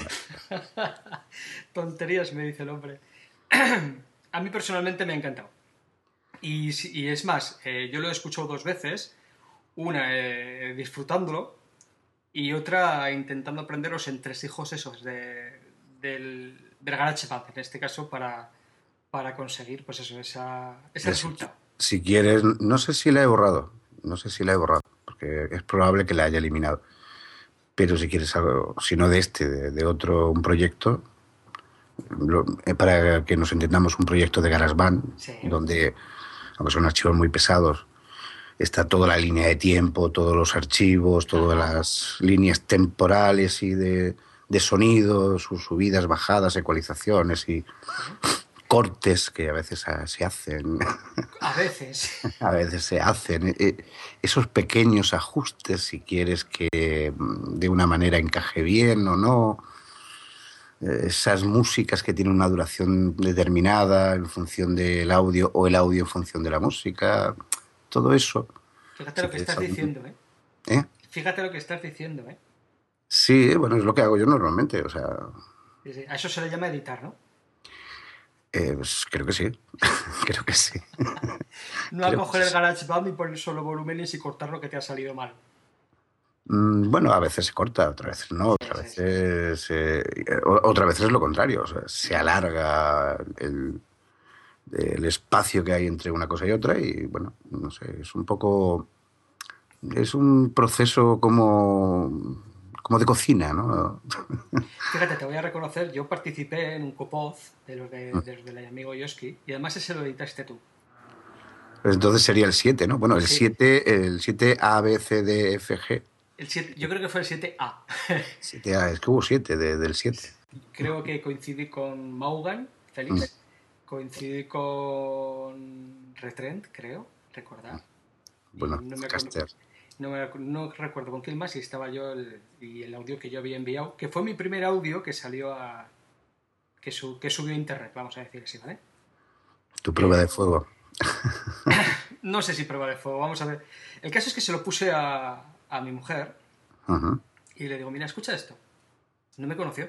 Speaker 1: Tonterías, me dice el hombre. A mí personalmente me ha encantado. Y es más, yo lo he escuchado 2 veces, una disfrutándolo y otra intentando aprender los entresijos esos del GarageBand, en este caso, para conseguir pues eso, ese resultado.
Speaker 8: Si quieres, no sé si la he borrado, porque es probable que la haya eliminado. Pero si quieres algo, si no de de otro, un proyecto, para que nos entendamos, un proyecto de GarageBand,
Speaker 1: Sí.
Speaker 8: donde, aunque son archivos muy pesados, está toda la línea de tiempo, todos los archivos, todas las líneas temporales y de sonido, sus subidas, bajadas, ecualizaciones y cortes que a veces se hacen.
Speaker 1: A veces.
Speaker 8: A veces se hacen esos pequeños ajustes, si quieres que de una manera encaje bien o no. Esas músicas que tienen una duración determinada en función del audio o el audio en función de la música. Todo eso.
Speaker 1: Fíjate lo que estás diciendo, ¿eh?
Speaker 8: ¿Eh?
Speaker 1: Fíjate lo que estás diciendo, ¿eh?
Speaker 8: Sí, bueno, es lo que hago yo normalmente, o sea...
Speaker 1: Sí, sí. A eso se le llama editar, ¿no?
Speaker 8: Pues creo que sí, creo que sí.
Speaker 1: No a coger el GarageBand y poner solo volúmenes y cortar lo que te ha salido mal.
Speaker 8: Bueno, a veces se corta, otras veces no, otras veces es lo contrario, o sea, se alarga el espacio que hay entre una cosa y otra y, bueno, no sé, es un poco... Es un proceso como de cocina, ¿no?
Speaker 1: Fíjate, te voy a reconocer, yo participé en un copoz de los del amigo Yoski y además ese lo editaste tú.
Speaker 8: Pues entonces sería el 7, ¿no? Bueno, el
Speaker 1: Sí.
Speaker 8: 7 A, B, C, D, F, G.
Speaker 1: El 7, yo creo que fue el 7A.
Speaker 8: 7A, es que hubo 7 del 7.
Speaker 1: Creo que coincidí con Maugan, Félix. Coincidí con Retrend, creo, recordar.
Speaker 8: Bueno,
Speaker 1: No me
Speaker 8: Caster.
Speaker 1: no recuerdo con quién más y estaba yo y el audio que yo había enviado, que fue mi primer audio que salió que subió a internet, vamos a decir así, ¿vale?
Speaker 8: Tu prueba de fuego.
Speaker 1: No sé si prueba de fuego, vamos a ver. El caso es que se lo puse a mi mujer
Speaker 8: Ujú.
Speaker 1: y le digo, mira, escucha esto. No me conoció.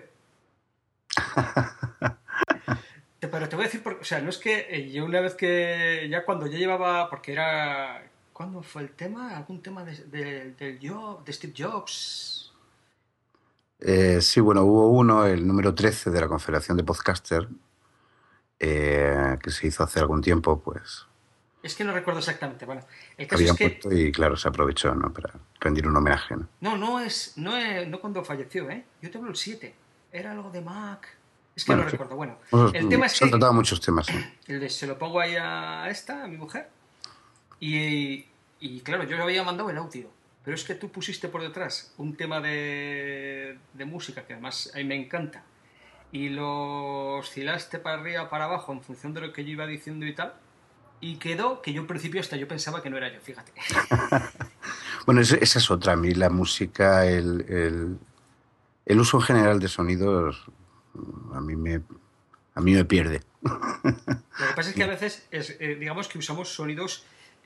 Speaker 1: Pero te voy a decir, o sea, no es que yo una vez que, ya cuando ya llevaba, porque era, ¿cuándo fue el tema? ¿Algún tema de Steve Jobs?
Speaker 8: Sí, bueno, hubo uno, el número 13 de la Confederación de Podcaster, que se hizo hace algún tiempo, pues
Speaker 1: Es que no recuerdo exactamente. Bueno, el caso
Speaker 8: habían
Speaker 1: es que
Speaker 8: puesto y claro, se aprovechó, ¿no? Para rendir un homenaje, ¿no?
Speaker 1: no cuando falleció, ¿eh? Yo te hablo el 7. Era algo de Mac. Es que
Speaker 8: Bueno,
Speaker 1: no
Speaker 8: sí.
Speaker 1: recuerdo. Bueno,
Speaker 8: Pues,
Speaker 1: el tema es
Speaker 8: se han
Speaker 1: que
Speaker 8: tratado muchos temas, ¿sí?
Speaker 1: se lo pongo ahí a mi mujer, y claro, yo le había mandado el audio, pero es que tú pusiste por detrás un tema de música que además a mí me encanta y lo oscilaste para arriba, para abajo en función de lo que yo iba diciendo y tal, y quedó que yo en principio hasta yo pensaba que no era yo, fíjate.
Speaker 8: Bueno, esa es otra. A mí la música, el uso en general de sonidos, a mí me pierde.
Speaker 1: Lo que pasa es que a veces digamos que usamos sonidos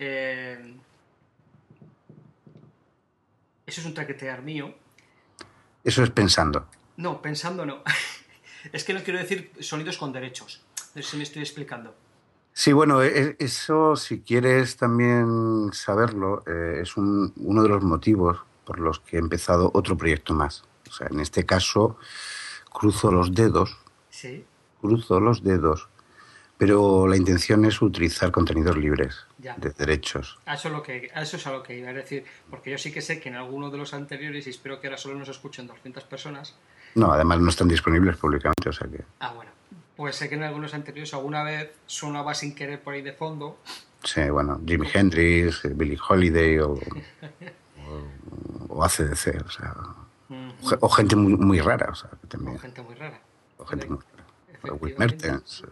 Speaker 1: eso es un traquetear mío.
Speaker 8: Eso es pensando.
Speaker 1: No, pensando no. Es que no quiero decir sonidos con derechos. No sé si me estoy explicando.
Speaker 8: Sí, bueno, eso, si quieres también saberlo, es uno de los motivos por los que he empezado otro proyecto más. O sea, en este caso, cruzo los dedos,
Speaker 1: Sí,
Speaker 8: pero la intención es utilizar contenidos libres
Speaker 1: ya.
Speaker 8: de derechos.
Speaker 1: A eso es a lo que iba a decir, porque yo sí que sé que en alguno de los anteriores, y espero que ahora solo nos escuchen 200 personas.
Speaker 8: No, además no están disponibles públicamente, o sea que...
Speaker 1: Bueno, pues sé que en algunos anteriores alguna vez sonaba sin querer por ahí de fondo.
Speaker 8: Sí, bueno, Jimi Hendrix, Billie Holiday o AC/DC, o sea... O gente muy, muy rara, o sea, que también...
Speaker 1: O gente muy rara.
Speaker 8: O gente muy rara. O Will
Speaker 1: Efectivamente.
Speaker 8: Mertens.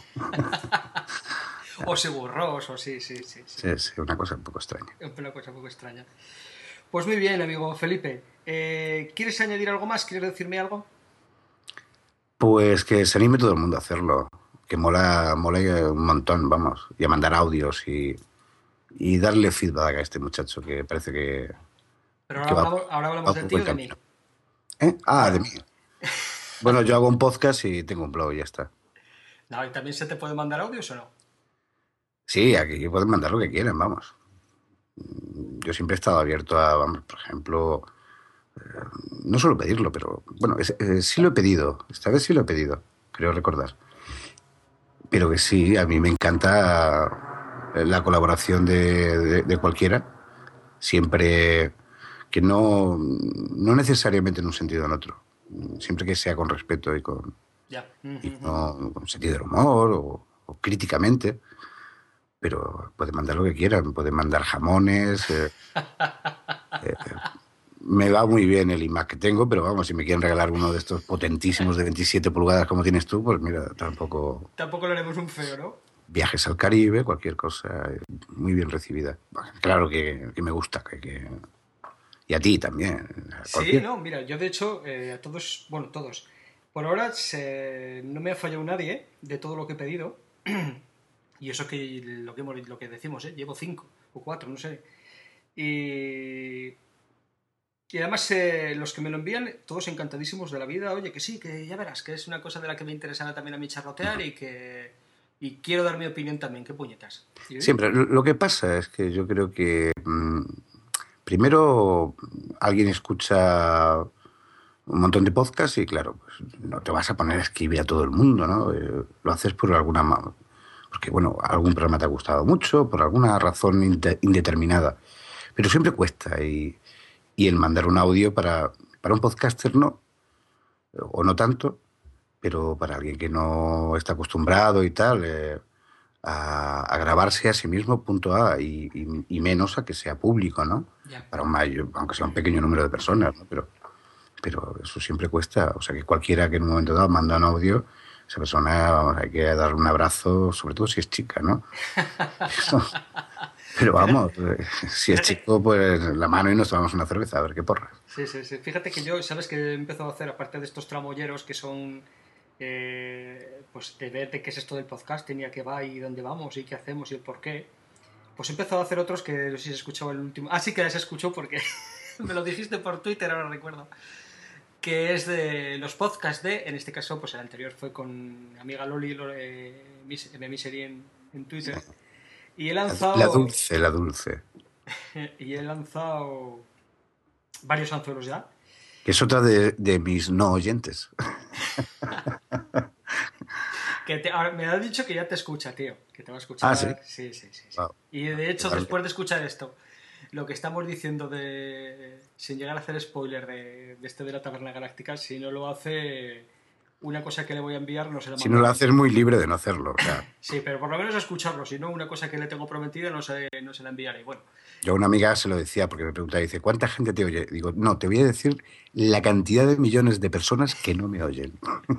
Speaker 1: O Sigur Rós, o sí.
Speaker 8: Sí, una cosa un poco extraña.
Speaker 1: Una cosa un poco extraña. Pues muy bien, amigo Felipe. ¿Quieres añadir algo más? ¿Quieres decirme algo?
Speaker 8: Pues que se anime todo el mundo a hacerlo. Que mola un montón, vamos. Y a mandar audios y darle feedback a este muchacho que parece que...
Speaker 1: Pero
Speaker 8: que
Speaker 1: ahora hablamos de
Speaker 8: por
Speaker 1: ti o
Speaker 8: buen
Speaker 1: de mí.
Speaker 8: camino. De mí. Bueno, yo hago un podcast y tengo un blog y ya está.
Speaker 1: No, ¿y también se te puede mandar audios o no?
Speaker 8: Sí, aquí pueden mandar lo que quieran, vamos. Yo siempre he estado abierto a, vamos, por ejemplo, no suelo pedirlo, pero bueno, sí lo he pedido. Esta vez sí lo he pedido, creo recordar. Pero que sí, a mí me encanta la colaboración de cualquiera, siempre que no necesariamente en un sentido o en otro, siempre que sea con respeto y con sentido del humor o críticamente. Pero pueden mandar lo que quieran, pueden mandar jamones. Me va muy bien el iMac que tengo, pero vamos, si me quieren regalar uno de estos potentísimos de 27 pulgadas como tienes tú, pues mira, tampoco...
Speaker 1: Tampoco le haremos un feo, ¿no?
Speaker 8: Viajes al Caribe, cualquier cosa, muy bien recibida. Claro que me gusta, y a ti también.
Speaker 1: Sí, no, mira, yo de hecho, a todos, bueno, todos, por ahora no me ha fallado nadie de todo lo que he pedido. Y eso que lo que decimos, llevo 5 o 4, no sé. Y además los que me lo envían, todos encantadísimos de la vida. Oye, que sí, que ya verás, que es una cosa de la que me interesaba también a mí charlotear y quiero dar mi opinión también. ¿Qué puñetas?
Speaker 8: Siempre. Lo que pasa es que yo creo que primero alguien escucha un montón de podcasts y claro, pues no te vas a poner a escribir a todo el mundo, ¿no? Lo haces por alguna... Porque, bueno, algún programa te ha gustado mucho, por alguna razón indeterminada. Pero siempre cuesta. Y el mandar un audio para un podcaster no, o no tanto, pero para alguien que no está acostumbrado y tal, a grabarse a sí mismo, punto A, y menos a que sea público, ¿no?
Speaker 1: Ya.
Speaker 8: Para aunque sea un pequeño número de personas, ¿no? Pero eso siempre cuesta. O sea, que cualquiera que en un momento dado manda un audio... Esa persona, vamos, hay que darle un abrazo, sobre todo si es chica, ¿no? Pero vamos, si es chico, pues la mano y nos tomamos una cerveza, a ver qué porras.
Speaker 1: Sí. Fíjate que yo, ¿sabes qué he empezado a hacer? Aparte de estos tramolleros que son, pues, de ver de qué es esto del podcasting y a qué va y dónde vamos y qué hacemos y el por qué. Pues he empezado a hacer otros que no sé si se escuchaba el último. Sí que se escuchó porque me lo dijiste por Twitter, ahora recuerdo. Que es de los podcasts en este caso, pues el anterior fue con mi amiga Loli, Misery en Twitter.
Speaker 8: Sí.
Speaker 1: Y he lanzado...
Speaker 8: La dulce.
Speaker 1: Y he lanzado varios anzuelos ya.
Speaker 8: Que es otra de mis no oyentes.
Speaker 1: Ahora, me ha dicho que ya te escucha, tío. Que te va a escuchar.
Speaker 8: ¿Sí?
Speaker 1: Sí.
Speaker 8: Wow.
Speaker 1: Y de hecho,
Speaker 8: Vale.
Speaker 1: después de escuchar esto, lo que estamos diciendo sin llegar a hacer spoiler de la Taberna Galáctica, si no lo hace, una cosa que le voy a enviar no se la mando.
Speaker 8: Si no lo haces, muy libre de no hacerlo. O sea.
Speaker 1: Sí, pero por lo menos a escucharlo. Si no, una cosa que le tengo prometida no se la enviaré. Bueno.
Speaker 8: Yo a una amiga se lo decía porque me preguntaba, dice, ¿cuánta gente te oye? Digo, no, te voy a decir la cantidad de millones de personas que no me oyen.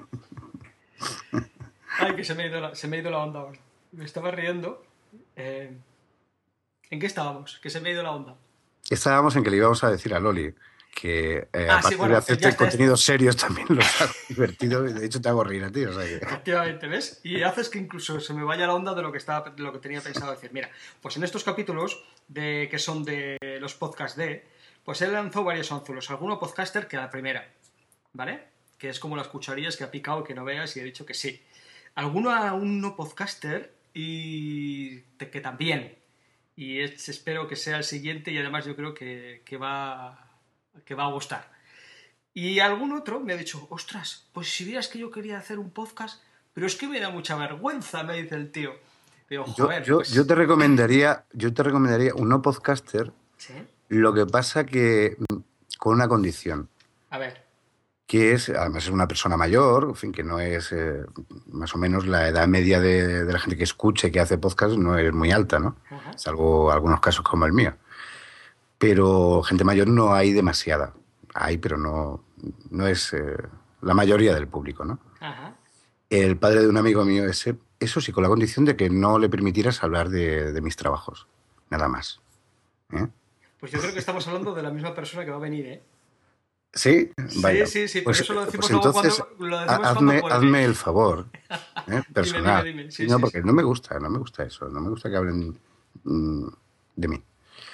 Speaker 1: Ay, que se me ha ido la onda ahora. Me estaba riendo. ¿En qué estábamos? Que se me ha ido la onda.
Speaker 8: Estábamos en que le íbamos a decir a Loli que aparte de hacerte contenidos serios también los hago divertido y de hecho te hago reír a ti. O sea que...
Speaker 1: Efectivamente, ¿ves? Y haces que incluso se me vaya la onda de lo que tenía pensado decir. Mira, pues en estos capítulos que son de los podcasts pues él lanzó varios anzuelos. Alguno podcaster que a la primera, ¿vale? Que es como las cucharillas que ha picado que no veas y he dicho que sí. Alguno a un no podcaster y que también. Y espero que sea el siguiente y además yo creo que va a gustar. Y algún otro me ha dicho, ostras, pues si vieras que yo quería hacer un podcast, pero es que me da mucha vergüenza, me dice el tío. Digo, joder,
Speaker 8: yo te recomendaría un no podcaster.
Speaker 1: ¿Sí?
Speaker 8: Lo que pasa que con una condición.
Speaker 1: A ver.
Speaker 8: Que es, además es una persona mayor, en fin, que no es, más o menos la edad media de la gente que escucha y que hace podcast no es muy alta, ¿no?
Speaker 1: Ajá.
Speaker 8: Salvo algunos casos como el mío. Pero gente mayor no hay demasiada. Hay, pero no es la mayoría del público, ¿no?
Speaker 1: Ajá.
Speaker 8: El padre de un amigo mío, eso sí, con la condición de que no le permitieras hablar de mis trabajos. Nada más.
Speaker 1: Pues yo creo que estamos hablando de la misma persona que va a venir, ¿eh?
Speaker 8: Sí, vaya.
Speaker 1: Sí,
Speaker 8: Pues,
Speaker 1: pero eso lo decimos
Speaker 8: pues
Speaker 1: luego
Speaker 8: entonces,
Speaker 1: cuando lo decimos
Speaker 8: hazme el favor, personal.
Speaker 1: Dime. Sí,
Speaker 8: no, porque no me gusta eso. No me gusta que hablen de mí.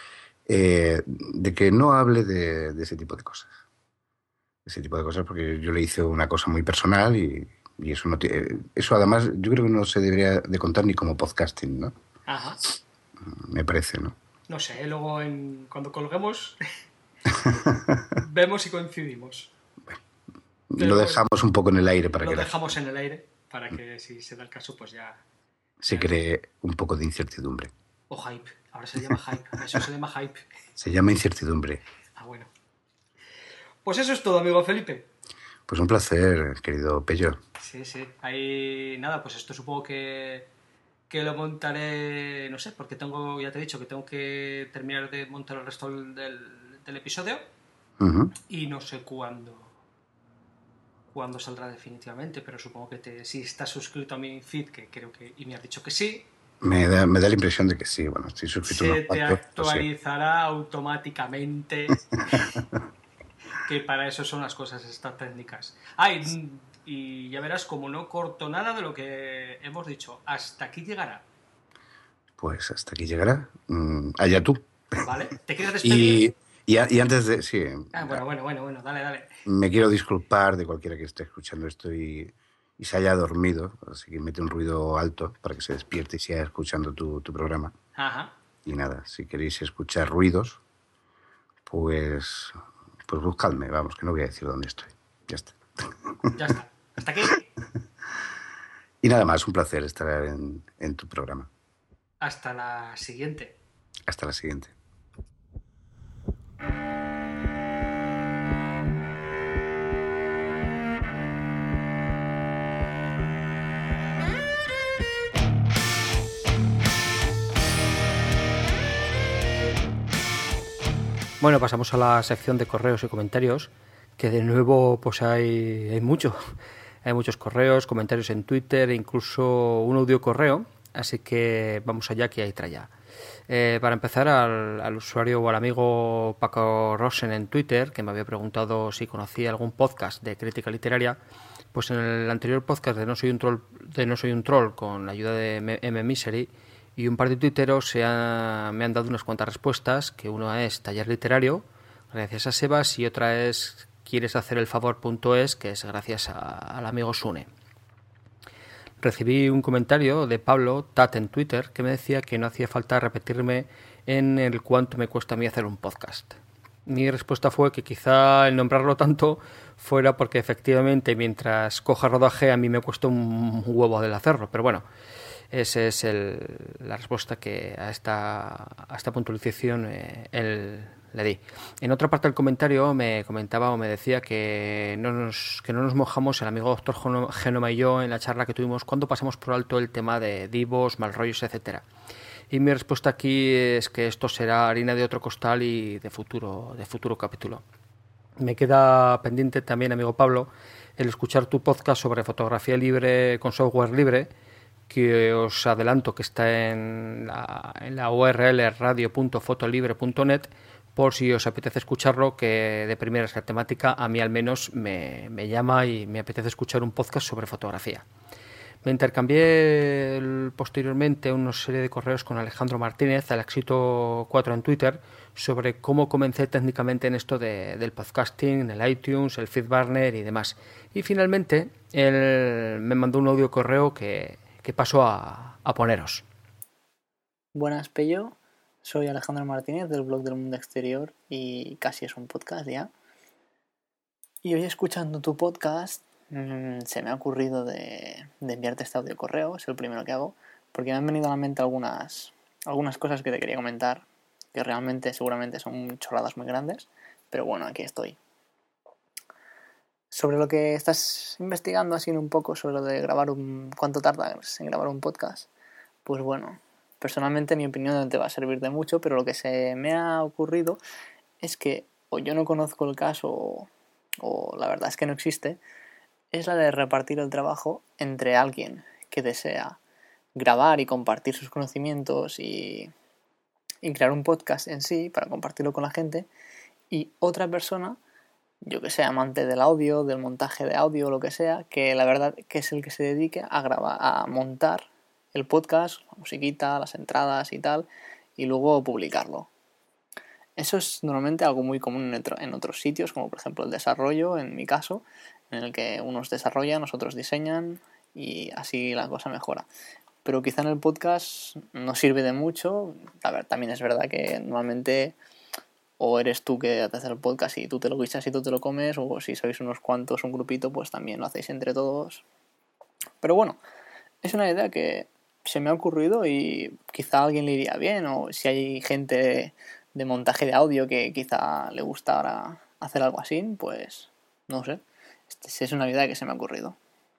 Speaker 8: De que no hable de ese tipo de cosas. Ese tipo de cosas, porque yo le hice una cosa muy personal y eso no eso además yo creo que no se debería de contar ni como podcasting, ¿no?
Speaker 1: Ajá.
Speaker 8: Me parece, ¿no?
Speaker 1: No sé, luego cuando colguemos vemos si coincidimos.
Speaker 8: Lo dejamos un poco en el aire para
Speaker 1: lo
Speaker 8: que
Speaker 1: dejamos en el aire para que si se da el caso pues ya
Speaker 8: se cree un poco de incertidumbre.
Speaker 1: O hype, ahora se llama hype, eso se llama hype.
Speaker 8: Se llama incertidumbre.
Speaker 1: Ah, bueno. Pues eso es todo, amigo Felipe.
Speaker 8: Pues un placer, querido Pello.
Speaker 1: Sí. Ahí nada, pues esto supongo que lo montaré, no sé, porque ya te he dicho que tengo que terminar de montar el resto del episodio.
Speaker 8: Uh-huh.
Speaker 1: Y no sé cuándo saldrá definitivamente, pero supongo que si estás suscrito a mi feed, que creo que, y me has dicho que sí,
Speaker 8: me da la impresión de que sí. Bueno, estoy suscrito
Speaker 1: se te actualizará automáticamente. Que para eso son las cosas estas técnicas. Y ya verás, como no corto nada de lo que hemos dicho, hasta aquí llegará.
Speaker 8: Pues hasta aquí llegará. Allá tú.
Speaker 1: ¿Vale? ¿Te quieres despedir?
Speaker 8: Y antes de... Sí.
Speaker 1: Bueno, dale.
Speaker 8: Me quiero disculpar de cualquiera que esté escuchando esto y se haya dormido, así que mete un ruido alto para que se despierte y siga escuchando tu programa.
Speaker 1: Ajá.
Speaker 8: Y nada, si queréis escuchar ruidos, pues buscadme, vamos, que no voy a decir dónde estoy. Ya está.
Speaker 1: Ya está. ¿Hasta aquí?
Speaker 8: Y nada más, un placer estar en tu programa.
Speaker 1: Hasta la siguiente.
Speaker 8: Hasta la siguiente.
Speaker 1: Bueno, pasamos a la sección de correos y comentarios, que de nuevo pues hay mucho. Hay muchos correos, comentarios en Twitter e incluso un audio correo, así que vamos allá que hay tralla. Para empezar, al usuario o al amigo Paco Rosen en Twitter, que me había preguntado si conocía algún podcast de crítica literaria, pues en el anterior podcast de No Soy un Troll, con la ayuda de M. Misery, y un par de tuiteros me han dado unas cuantas respuestas, que uno es Taller Literario, gracias a Sebas, y otra es Quieres hacer el favor.es, que es gracias al amigo Sune. Recibí un comentario de Pablo Tat en Twitter que me decía que no hacía falta repetirme en el cuánto me cuesta a mí hacer un podcast. Mi respuesta fue que quizá el nombrarlo tanto fuera porque efectivamente mientras coja rodaje a mí me cuesta un huevo del hacerlo, pero bueno, esa es la respuesta que a esta puntualización él le di. En otra parte del comentario me comentaba o me decía que no nos mojamos el amigo doctor Genoma y yo en la charla que tuvimos cuando pasamos por alto el tema de divos, mal rollos, etcétera. Y mi respuesta aquí es que esto será harina de otro costal y de futuro capítulo. Me queda pendiente también, amigo Pablo, el escuchar tu podcast sobre fotografía libre con software libre, que os adelanto que está en la URL radio.fotolibre.net, por si os apetece escucharlo, que de primera es la temática, a mí al menos me llama y me apetece escuchar un podcast sobre fotografía. Me intercambié posteriormente una serie de correos con Alejandro Martínez, al éxito 4 en Twitter, sobre cómo comencé técnicamente en esto del podcasting, el iTunes, el FeedBurner y demás. Y finalmente él me mandó un audio correo que paso a poneros.
Speaker 9: Buenas, Pello. Soy Alejandro Martínez del blog del Mundo Exterior y casi es un podcast ya. Y hoy, escuchando tu podcast, se me ha ocurrido de enviarte este audio correo, es el primero que hago, porque me han venido a la mente algunas cosas que te quería comentar, que realmente seguramente son chorradas muy grandes, pero bueno, aquí estoy. Sobre lo que estás investigando así un poco, sobre lo de grabar cuánto tardas en grabar un podcast, pues bueno, personalmente mi opinión no te va a servir de mucho, pero lo que se me ha ocurrido es que o yo no conozco el caso o la verdad es que no existe, es la de repartir el trabajo entre alguien que desea grabar y compartir sus conocimientos y crear un podcast en sí para compartirlo con la gente, y otra persona, yo que sé, amante del audio, del montaje de audio, lo que sea, que la verdad que es el que se dedique a grabar, a montar el podcast, la musiquita, las entradas y tal, y luego publicarlo. Eso es normalmente algo muy común en otros sitios, como por ejemplo el desarrollo, en mi caso, en el que unos desarrollan, otros diseñan y así la cosa mejora. Pero quizá en el podcast no sirve de mucho. A ver, también es verdad que normalmente o eres tú que haces el podcast y tú te lo guisas y tú te lo comes, o si sois unos cuantos, un grupito, pues también lo hacéis entre todos. Pero bueno, es una idea que se me ha ocurrido y quizá a alguien le iría bien, o si hay gente de montaje de audio que quizá le gustara hacer algo así, pues no sé. Es una idea que se me ha ocurrido.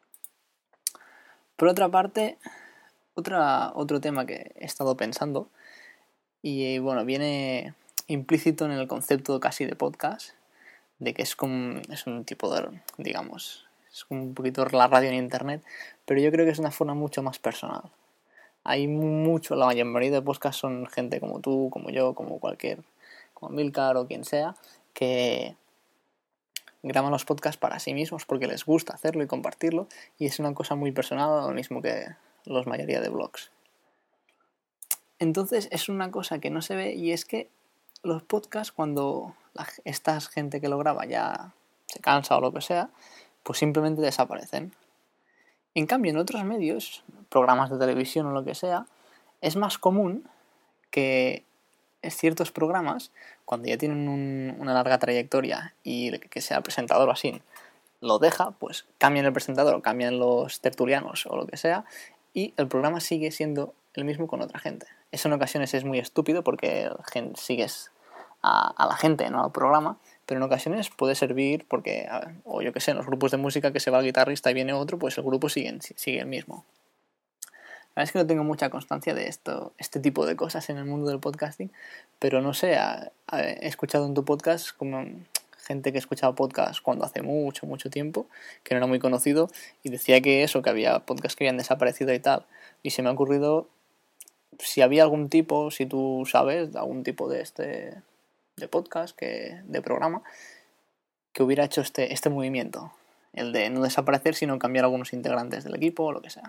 Speaker 9: Por otra parte, otro tema que he estado pensando, y bueno, viene implícito en el concepto casi de podcast, de que es un tipo de, digamos, es un poquito la radio en internet, pero yo creo que es una forma mucho más personal. Hay la mayoría de podcasts son gente como tú, como yo, como Milcar o quien sea, que graban los podcasts para sí mismos porque les gusta hacerlo y compartirlo, y es una cosa muy personal, lo mismo que la mayoría de blogs. Entonces es una cosa que no se ve, y es que los podcasts, cuando esta gente que lo graba ya se cansa o lo que sea, pues simplemente desaparecen. En cambio, en otros medios, programas de televisión o lo que sea, es más común que ciertos programas, cuando ya tienen una larga trayectoria y que sea presentador o así, lo deja, pues cambian el presentador o cambian los tertulianos o lo que sea, y el programa sigue siendo el mismo con otra gente. Eso en ocasiones es muy estúpido porque sigues a la gente, no al programa, pero en ocasiones puede servir porque, o yo que sé, en los grupos de música que se va el guitarrista y viene otro, pues el grupo sigue el mismo. La verdad es que no tengo mucha constancia de este tipo de cosas en el mundo del podcasting, pero no sé, he escuchado en tu podcast como gente que escuchaba podcast cuando hace mucho, mucho tiempo, que no era muy conocido, y decía que había podcasts que habían desaparecido y tal, y se me ha ocurrido si había algún tipo, si tú sabes, algún tipo de podcast, de programa, que hubiera hecho este movimiento, el de no desaparecer, sino cambiar algunos integrantes del equipo o lo que sea.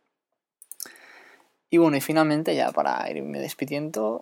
Speaker 9: Y bueno, y finalmente, ya para irme despidiendo,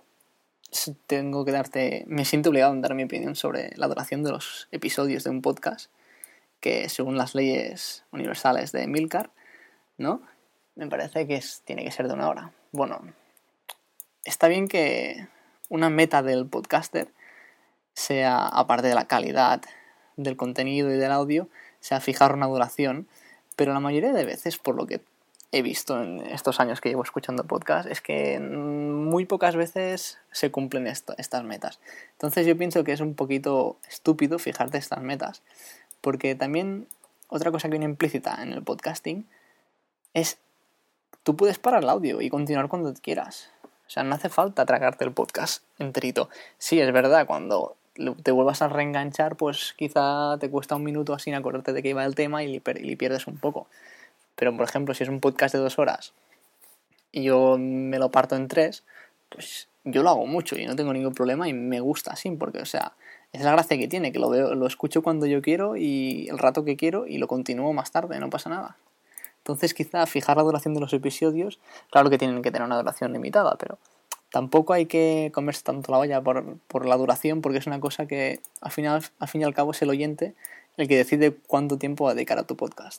Speaker 9: me siento obligado a dar mi opinión sobre la duración de los episodios de un podcast, que según las leyes universales de Milcar, ¿no?, me parece que tiene que ser de 1 hora. Bueno, está bien que una meta del podcaster sea, aparte de la calidad del contenido y del audio, sea fijar una duración, pero la mayoría de veces, por lo que he visto en estos años que llevo escuchando podcast, es que muy pocas veces se cumplen estas metas. Entonces yo pienso que es un poquito estúpido fijarte estas metas, porque también otra cosa que viene implícita en el podcasting es tú puedes parar el audio y continuar cuando quieras. O sea, no hace falta tragarte el podcast enterito. Sí, es verdad, cuando te vuelvas a reenganchar, pues quizá te cuesta 1 minuto así acordarte de qué iba el tema y pierdes un poco. Pero, por ejemplo, si es un podcast de 2 horas y yo me lo parto en 3, pues yo lo hago mucho y no tengo ningún problema y me gusta así, porque, o sea, es la gracia que tiene, que lo escucho cuando yo quiero y el rato que quiero y lo continúo más tarde, no pasa nada. Entonces, quizá fijar la duración de los episodios, claro que tienen que tener una duración limitada, pero tampoco hay que comerse tanto la olla por la duración, porque es una cosa que al fin y al cabo es el oyente el que decide cuánto tiempo va a dedicar a tu podcast.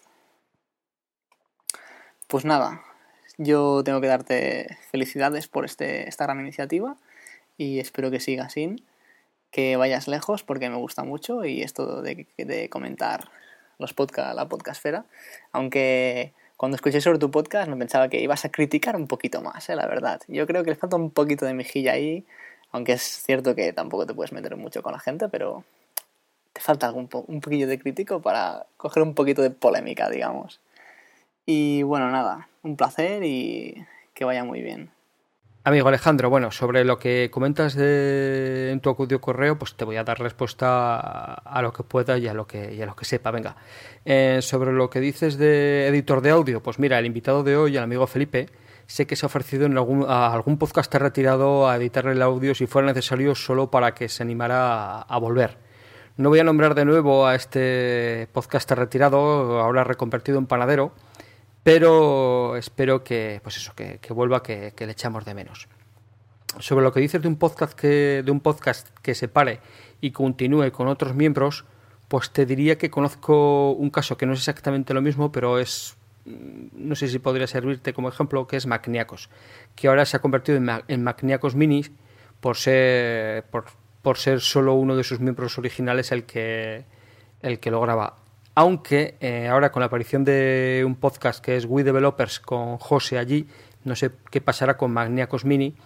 Speaker 9: Pues nada, yo tengo que darte felicidades por esta gran iniciativa y espero que siga así, que vayas lejos porque me gusta mucho y esto de comentar la podcastfera, aunque cuando escuché sobre tu podcast me pensaba que ibas a criticar un poquito más, la verdad. Yo creo que le falta un poquito de mejilla ahí, aunque es cierto que tampoco te puedes meter mucho con la gente, pero te falta un poquillo de crítico para coger un poquito de polémica, digamos. Y bueno, nada, un placer y que vaya muy bien.
Speaker 1: Amigo Alejandro, bueno, sobre lo que comentas en tu audio correo, pues te voy a dar respuesta a lo que pueda y a lo que sepa. Venga, sobre lo que dices de editor de audio, pues mira, el invitado de hoy, el amigo Felipe, sé que se ha ofrecido a algún podcaster retirado a editarle el audio si fuera necesario solo para que se animara a volver. No voy a nombrar de nuevo a este podcaster retirado, ahora reconvertido en panadero, pero espero que, pues eso, que vuelva, que le echamos de menos. Sobre lo que dices de un podcast que se pare y continúe con otros miembros, pues te diría que conozco un caso que no es exactamente lo mismo, pero no sé si podría servirte como ejemplo, que es Macniacos, que ahora se ha convertido en Macniacos Mini por ser solo uno de sus miembros originales el que lo graba. Aunque ahora con la aparición de un podcast que es We Developers con José allí, no sé qué pasará con Macniacos Mini,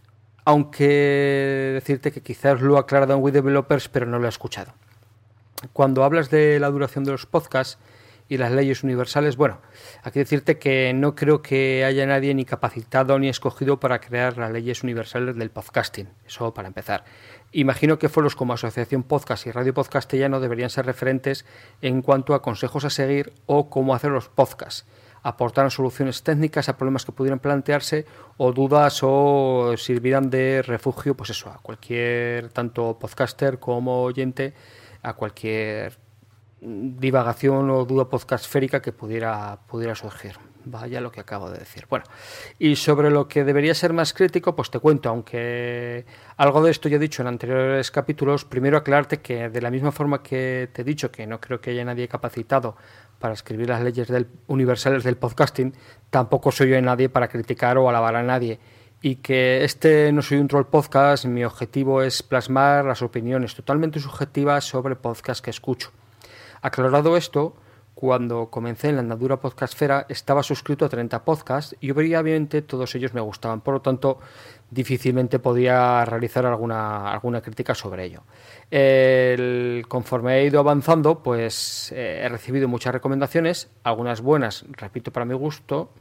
Speaker 1: aunque decirte que quizás lo ha aclarado en We Developers, pero no lo he escuchado. Cuando hablas de la duración de los podcasts y las leyes universales, bueno, aquí decirte que no creo que haya nadie ni capacitado ni escogido para crear las leyes universales del podcasting, eso para empezar. Imagino que foros como Asociación Podcast y Radio Podcastellano deberían ser referentes en cuanto a consejos a seguir o cómo hacer los podcasts. Aportaran soluciones técnicas a problemas que pudieran plantearse o dudas o sirvieran de refugio, pues eso, a cualquier, tanto podcaster como oyente, a cualquier divagación o duda podcastférica que pudiera surgir. Vaya lo que acabo de decir. Bueno, y sobre lo que debería ser más crítico, pues te cuento, aunque algo de esto ya he dicho en anteriores capítulos, primero aclararte que de la misma forma que te he dicho que no creo que haya nadie capacitado para escribir las leyes universales del podcasting, tampoco soy yo nadie para criticar o alabar a nadie. Y que no soy un troll podcast, mi objetivo es plasmar las opiniones totalmente subjetivas sobre podcasts que escucho. Aclarado esto, cuando comencé en la andadura podcastfera estaba suscrito a 30 podcasts y obviamente todos ellos me gustaban, por lo tanto difícilmente podía realizar alguna crítica sobre ello. Conforme he ido avanzando, pues he recibido muchas recomendaciones, algunas buenas, repito, para mi gusto,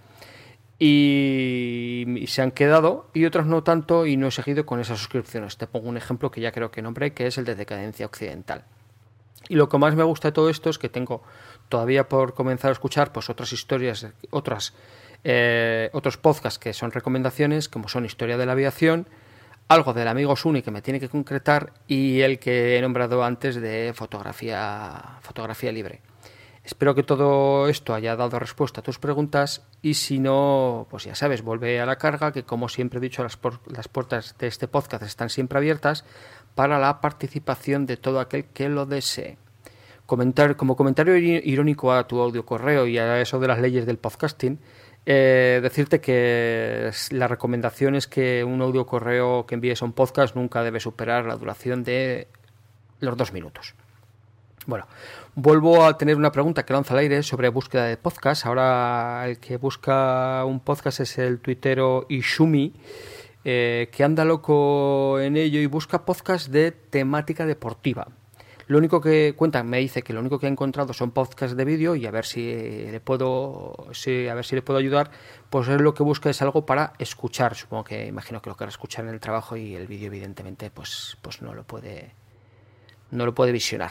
Speaker 1: y se han quedado, y otras no tanto, y no he seguido con esas suscripciones. Te pongo un ejemplo que ya creo que nombré, que es el de Decadencia Occidental. Y lo que más me gusta de todo esto es que tengo todavía por comenzar a escuchar pues otras historias, otros podcasts que son recomendaciones, como son Historia de la Aviación, algo del amigo Suni que me tiene que concretar y el que he nombrado antes de fotografía libre. Espero que todo esto haya dado respuesta a tus preguntas y si no, pues ya sabes, vuelve a la carga, que como siempre he dicho, las puertas de este podcast están siempre abiertas para la participación de todo aquel que lo desee. Como comentario irónico a tu audio correo y a eso de las leyes del podcasting, decirte que la recomendación es que un audio correo que envíes a un podcast nunca debe superar la duración de los 2 minutos. Bueno, vuelvo a tener una pregunta que lanza al aire sobre búsqueda de podcast. Ahora el que busca un podcast es el tuitero Ishumi, que anda loco en ello y busca podcast de temática deportiva. Lo único que me dice que lo único que ha encontrado son podcasts de vídeo y a ver si le puedo ayudar, pues es lo que busca es algo para escuchar. Supongo que imagino que lo querrá escuchar en el trabajo y el vídeo evidentemente pues no lo puede visionar.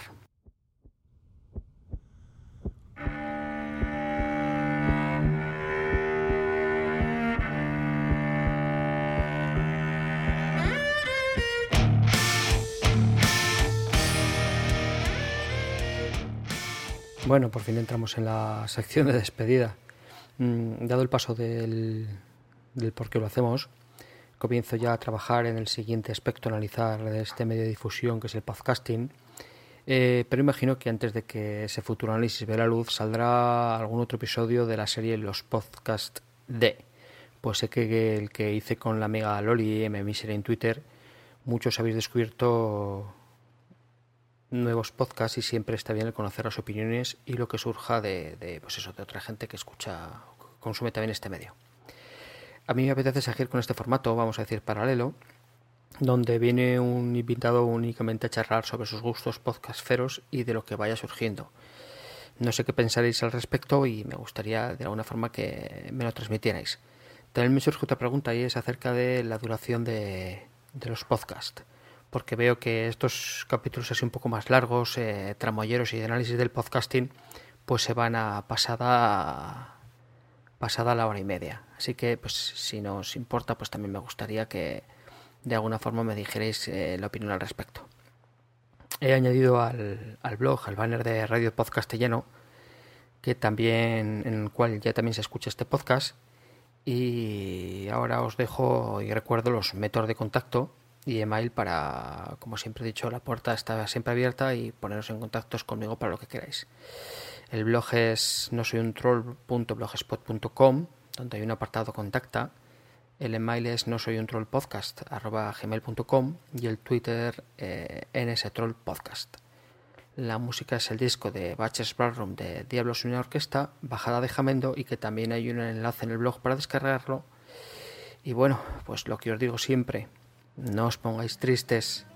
Speaker 1: Bueno, por fin entramos en la sección de despedida. Dado el paso del por qué lo hacemos, comienzo ya a trabajar en el siguiente aspecto, analizar de este medio de difusión que es el podcasting. Pero imagino que antes de que ese futuro análisis vea la luz saldrá algún otro episodio de la serie Los Podcast D. Pues sé que el que hice con la amiga Loli M. Misery en Twitter, muchos habéis descubierto nuevos podcasts y siempre está bien el conocer las opiniones y lo que surja de otra gente que escucha, consume también este medio. A mí me apetece seguir con este formato, vamos a decir paralelo, donde viene un invitado únicamente a charlar sobre sus gustos podcastferos y de lo que vaya surgiendo. No sé qué pensaréis al respecto y me gustaría de alguna forma que me lo transmitierais. También me surge otra pregunta y es acerca de la duración de los podcasts, porque veo que estos capítulos así un poco más largos, tramoyeros y de análisis del podcasting, pues se van a pasada la 1:30. Así que, pues si no os importa, pues también me gustaría que de alguna forma me dijerais la opinión al respecto. He añadido al blog, al banner de Radio Podcastellano, en el cual ya también se escucha este podcast. Y ahora os dejo y recuerdo los métodos de contacto y email para, como siempre he dicho, la puerta está siempre abierta y poneros en contacto conmigo para lo que queráis. El blog es nosoyuntroll.blogspot.com, donde hay un apartado contacta. El email es nosoyuntrollpodcast@gmail.com y el Twitter nstrollpodcast. La música es el disco de Batches Ballroom de Diablos y una Orquesta, bajada de Jamendo, y que también hay un enlace en el blog para descargarlo. Y bueno, pues lo que os digo siempre, no os pongáis tristes.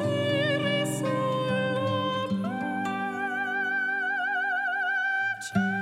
Speaker 10: Ciao.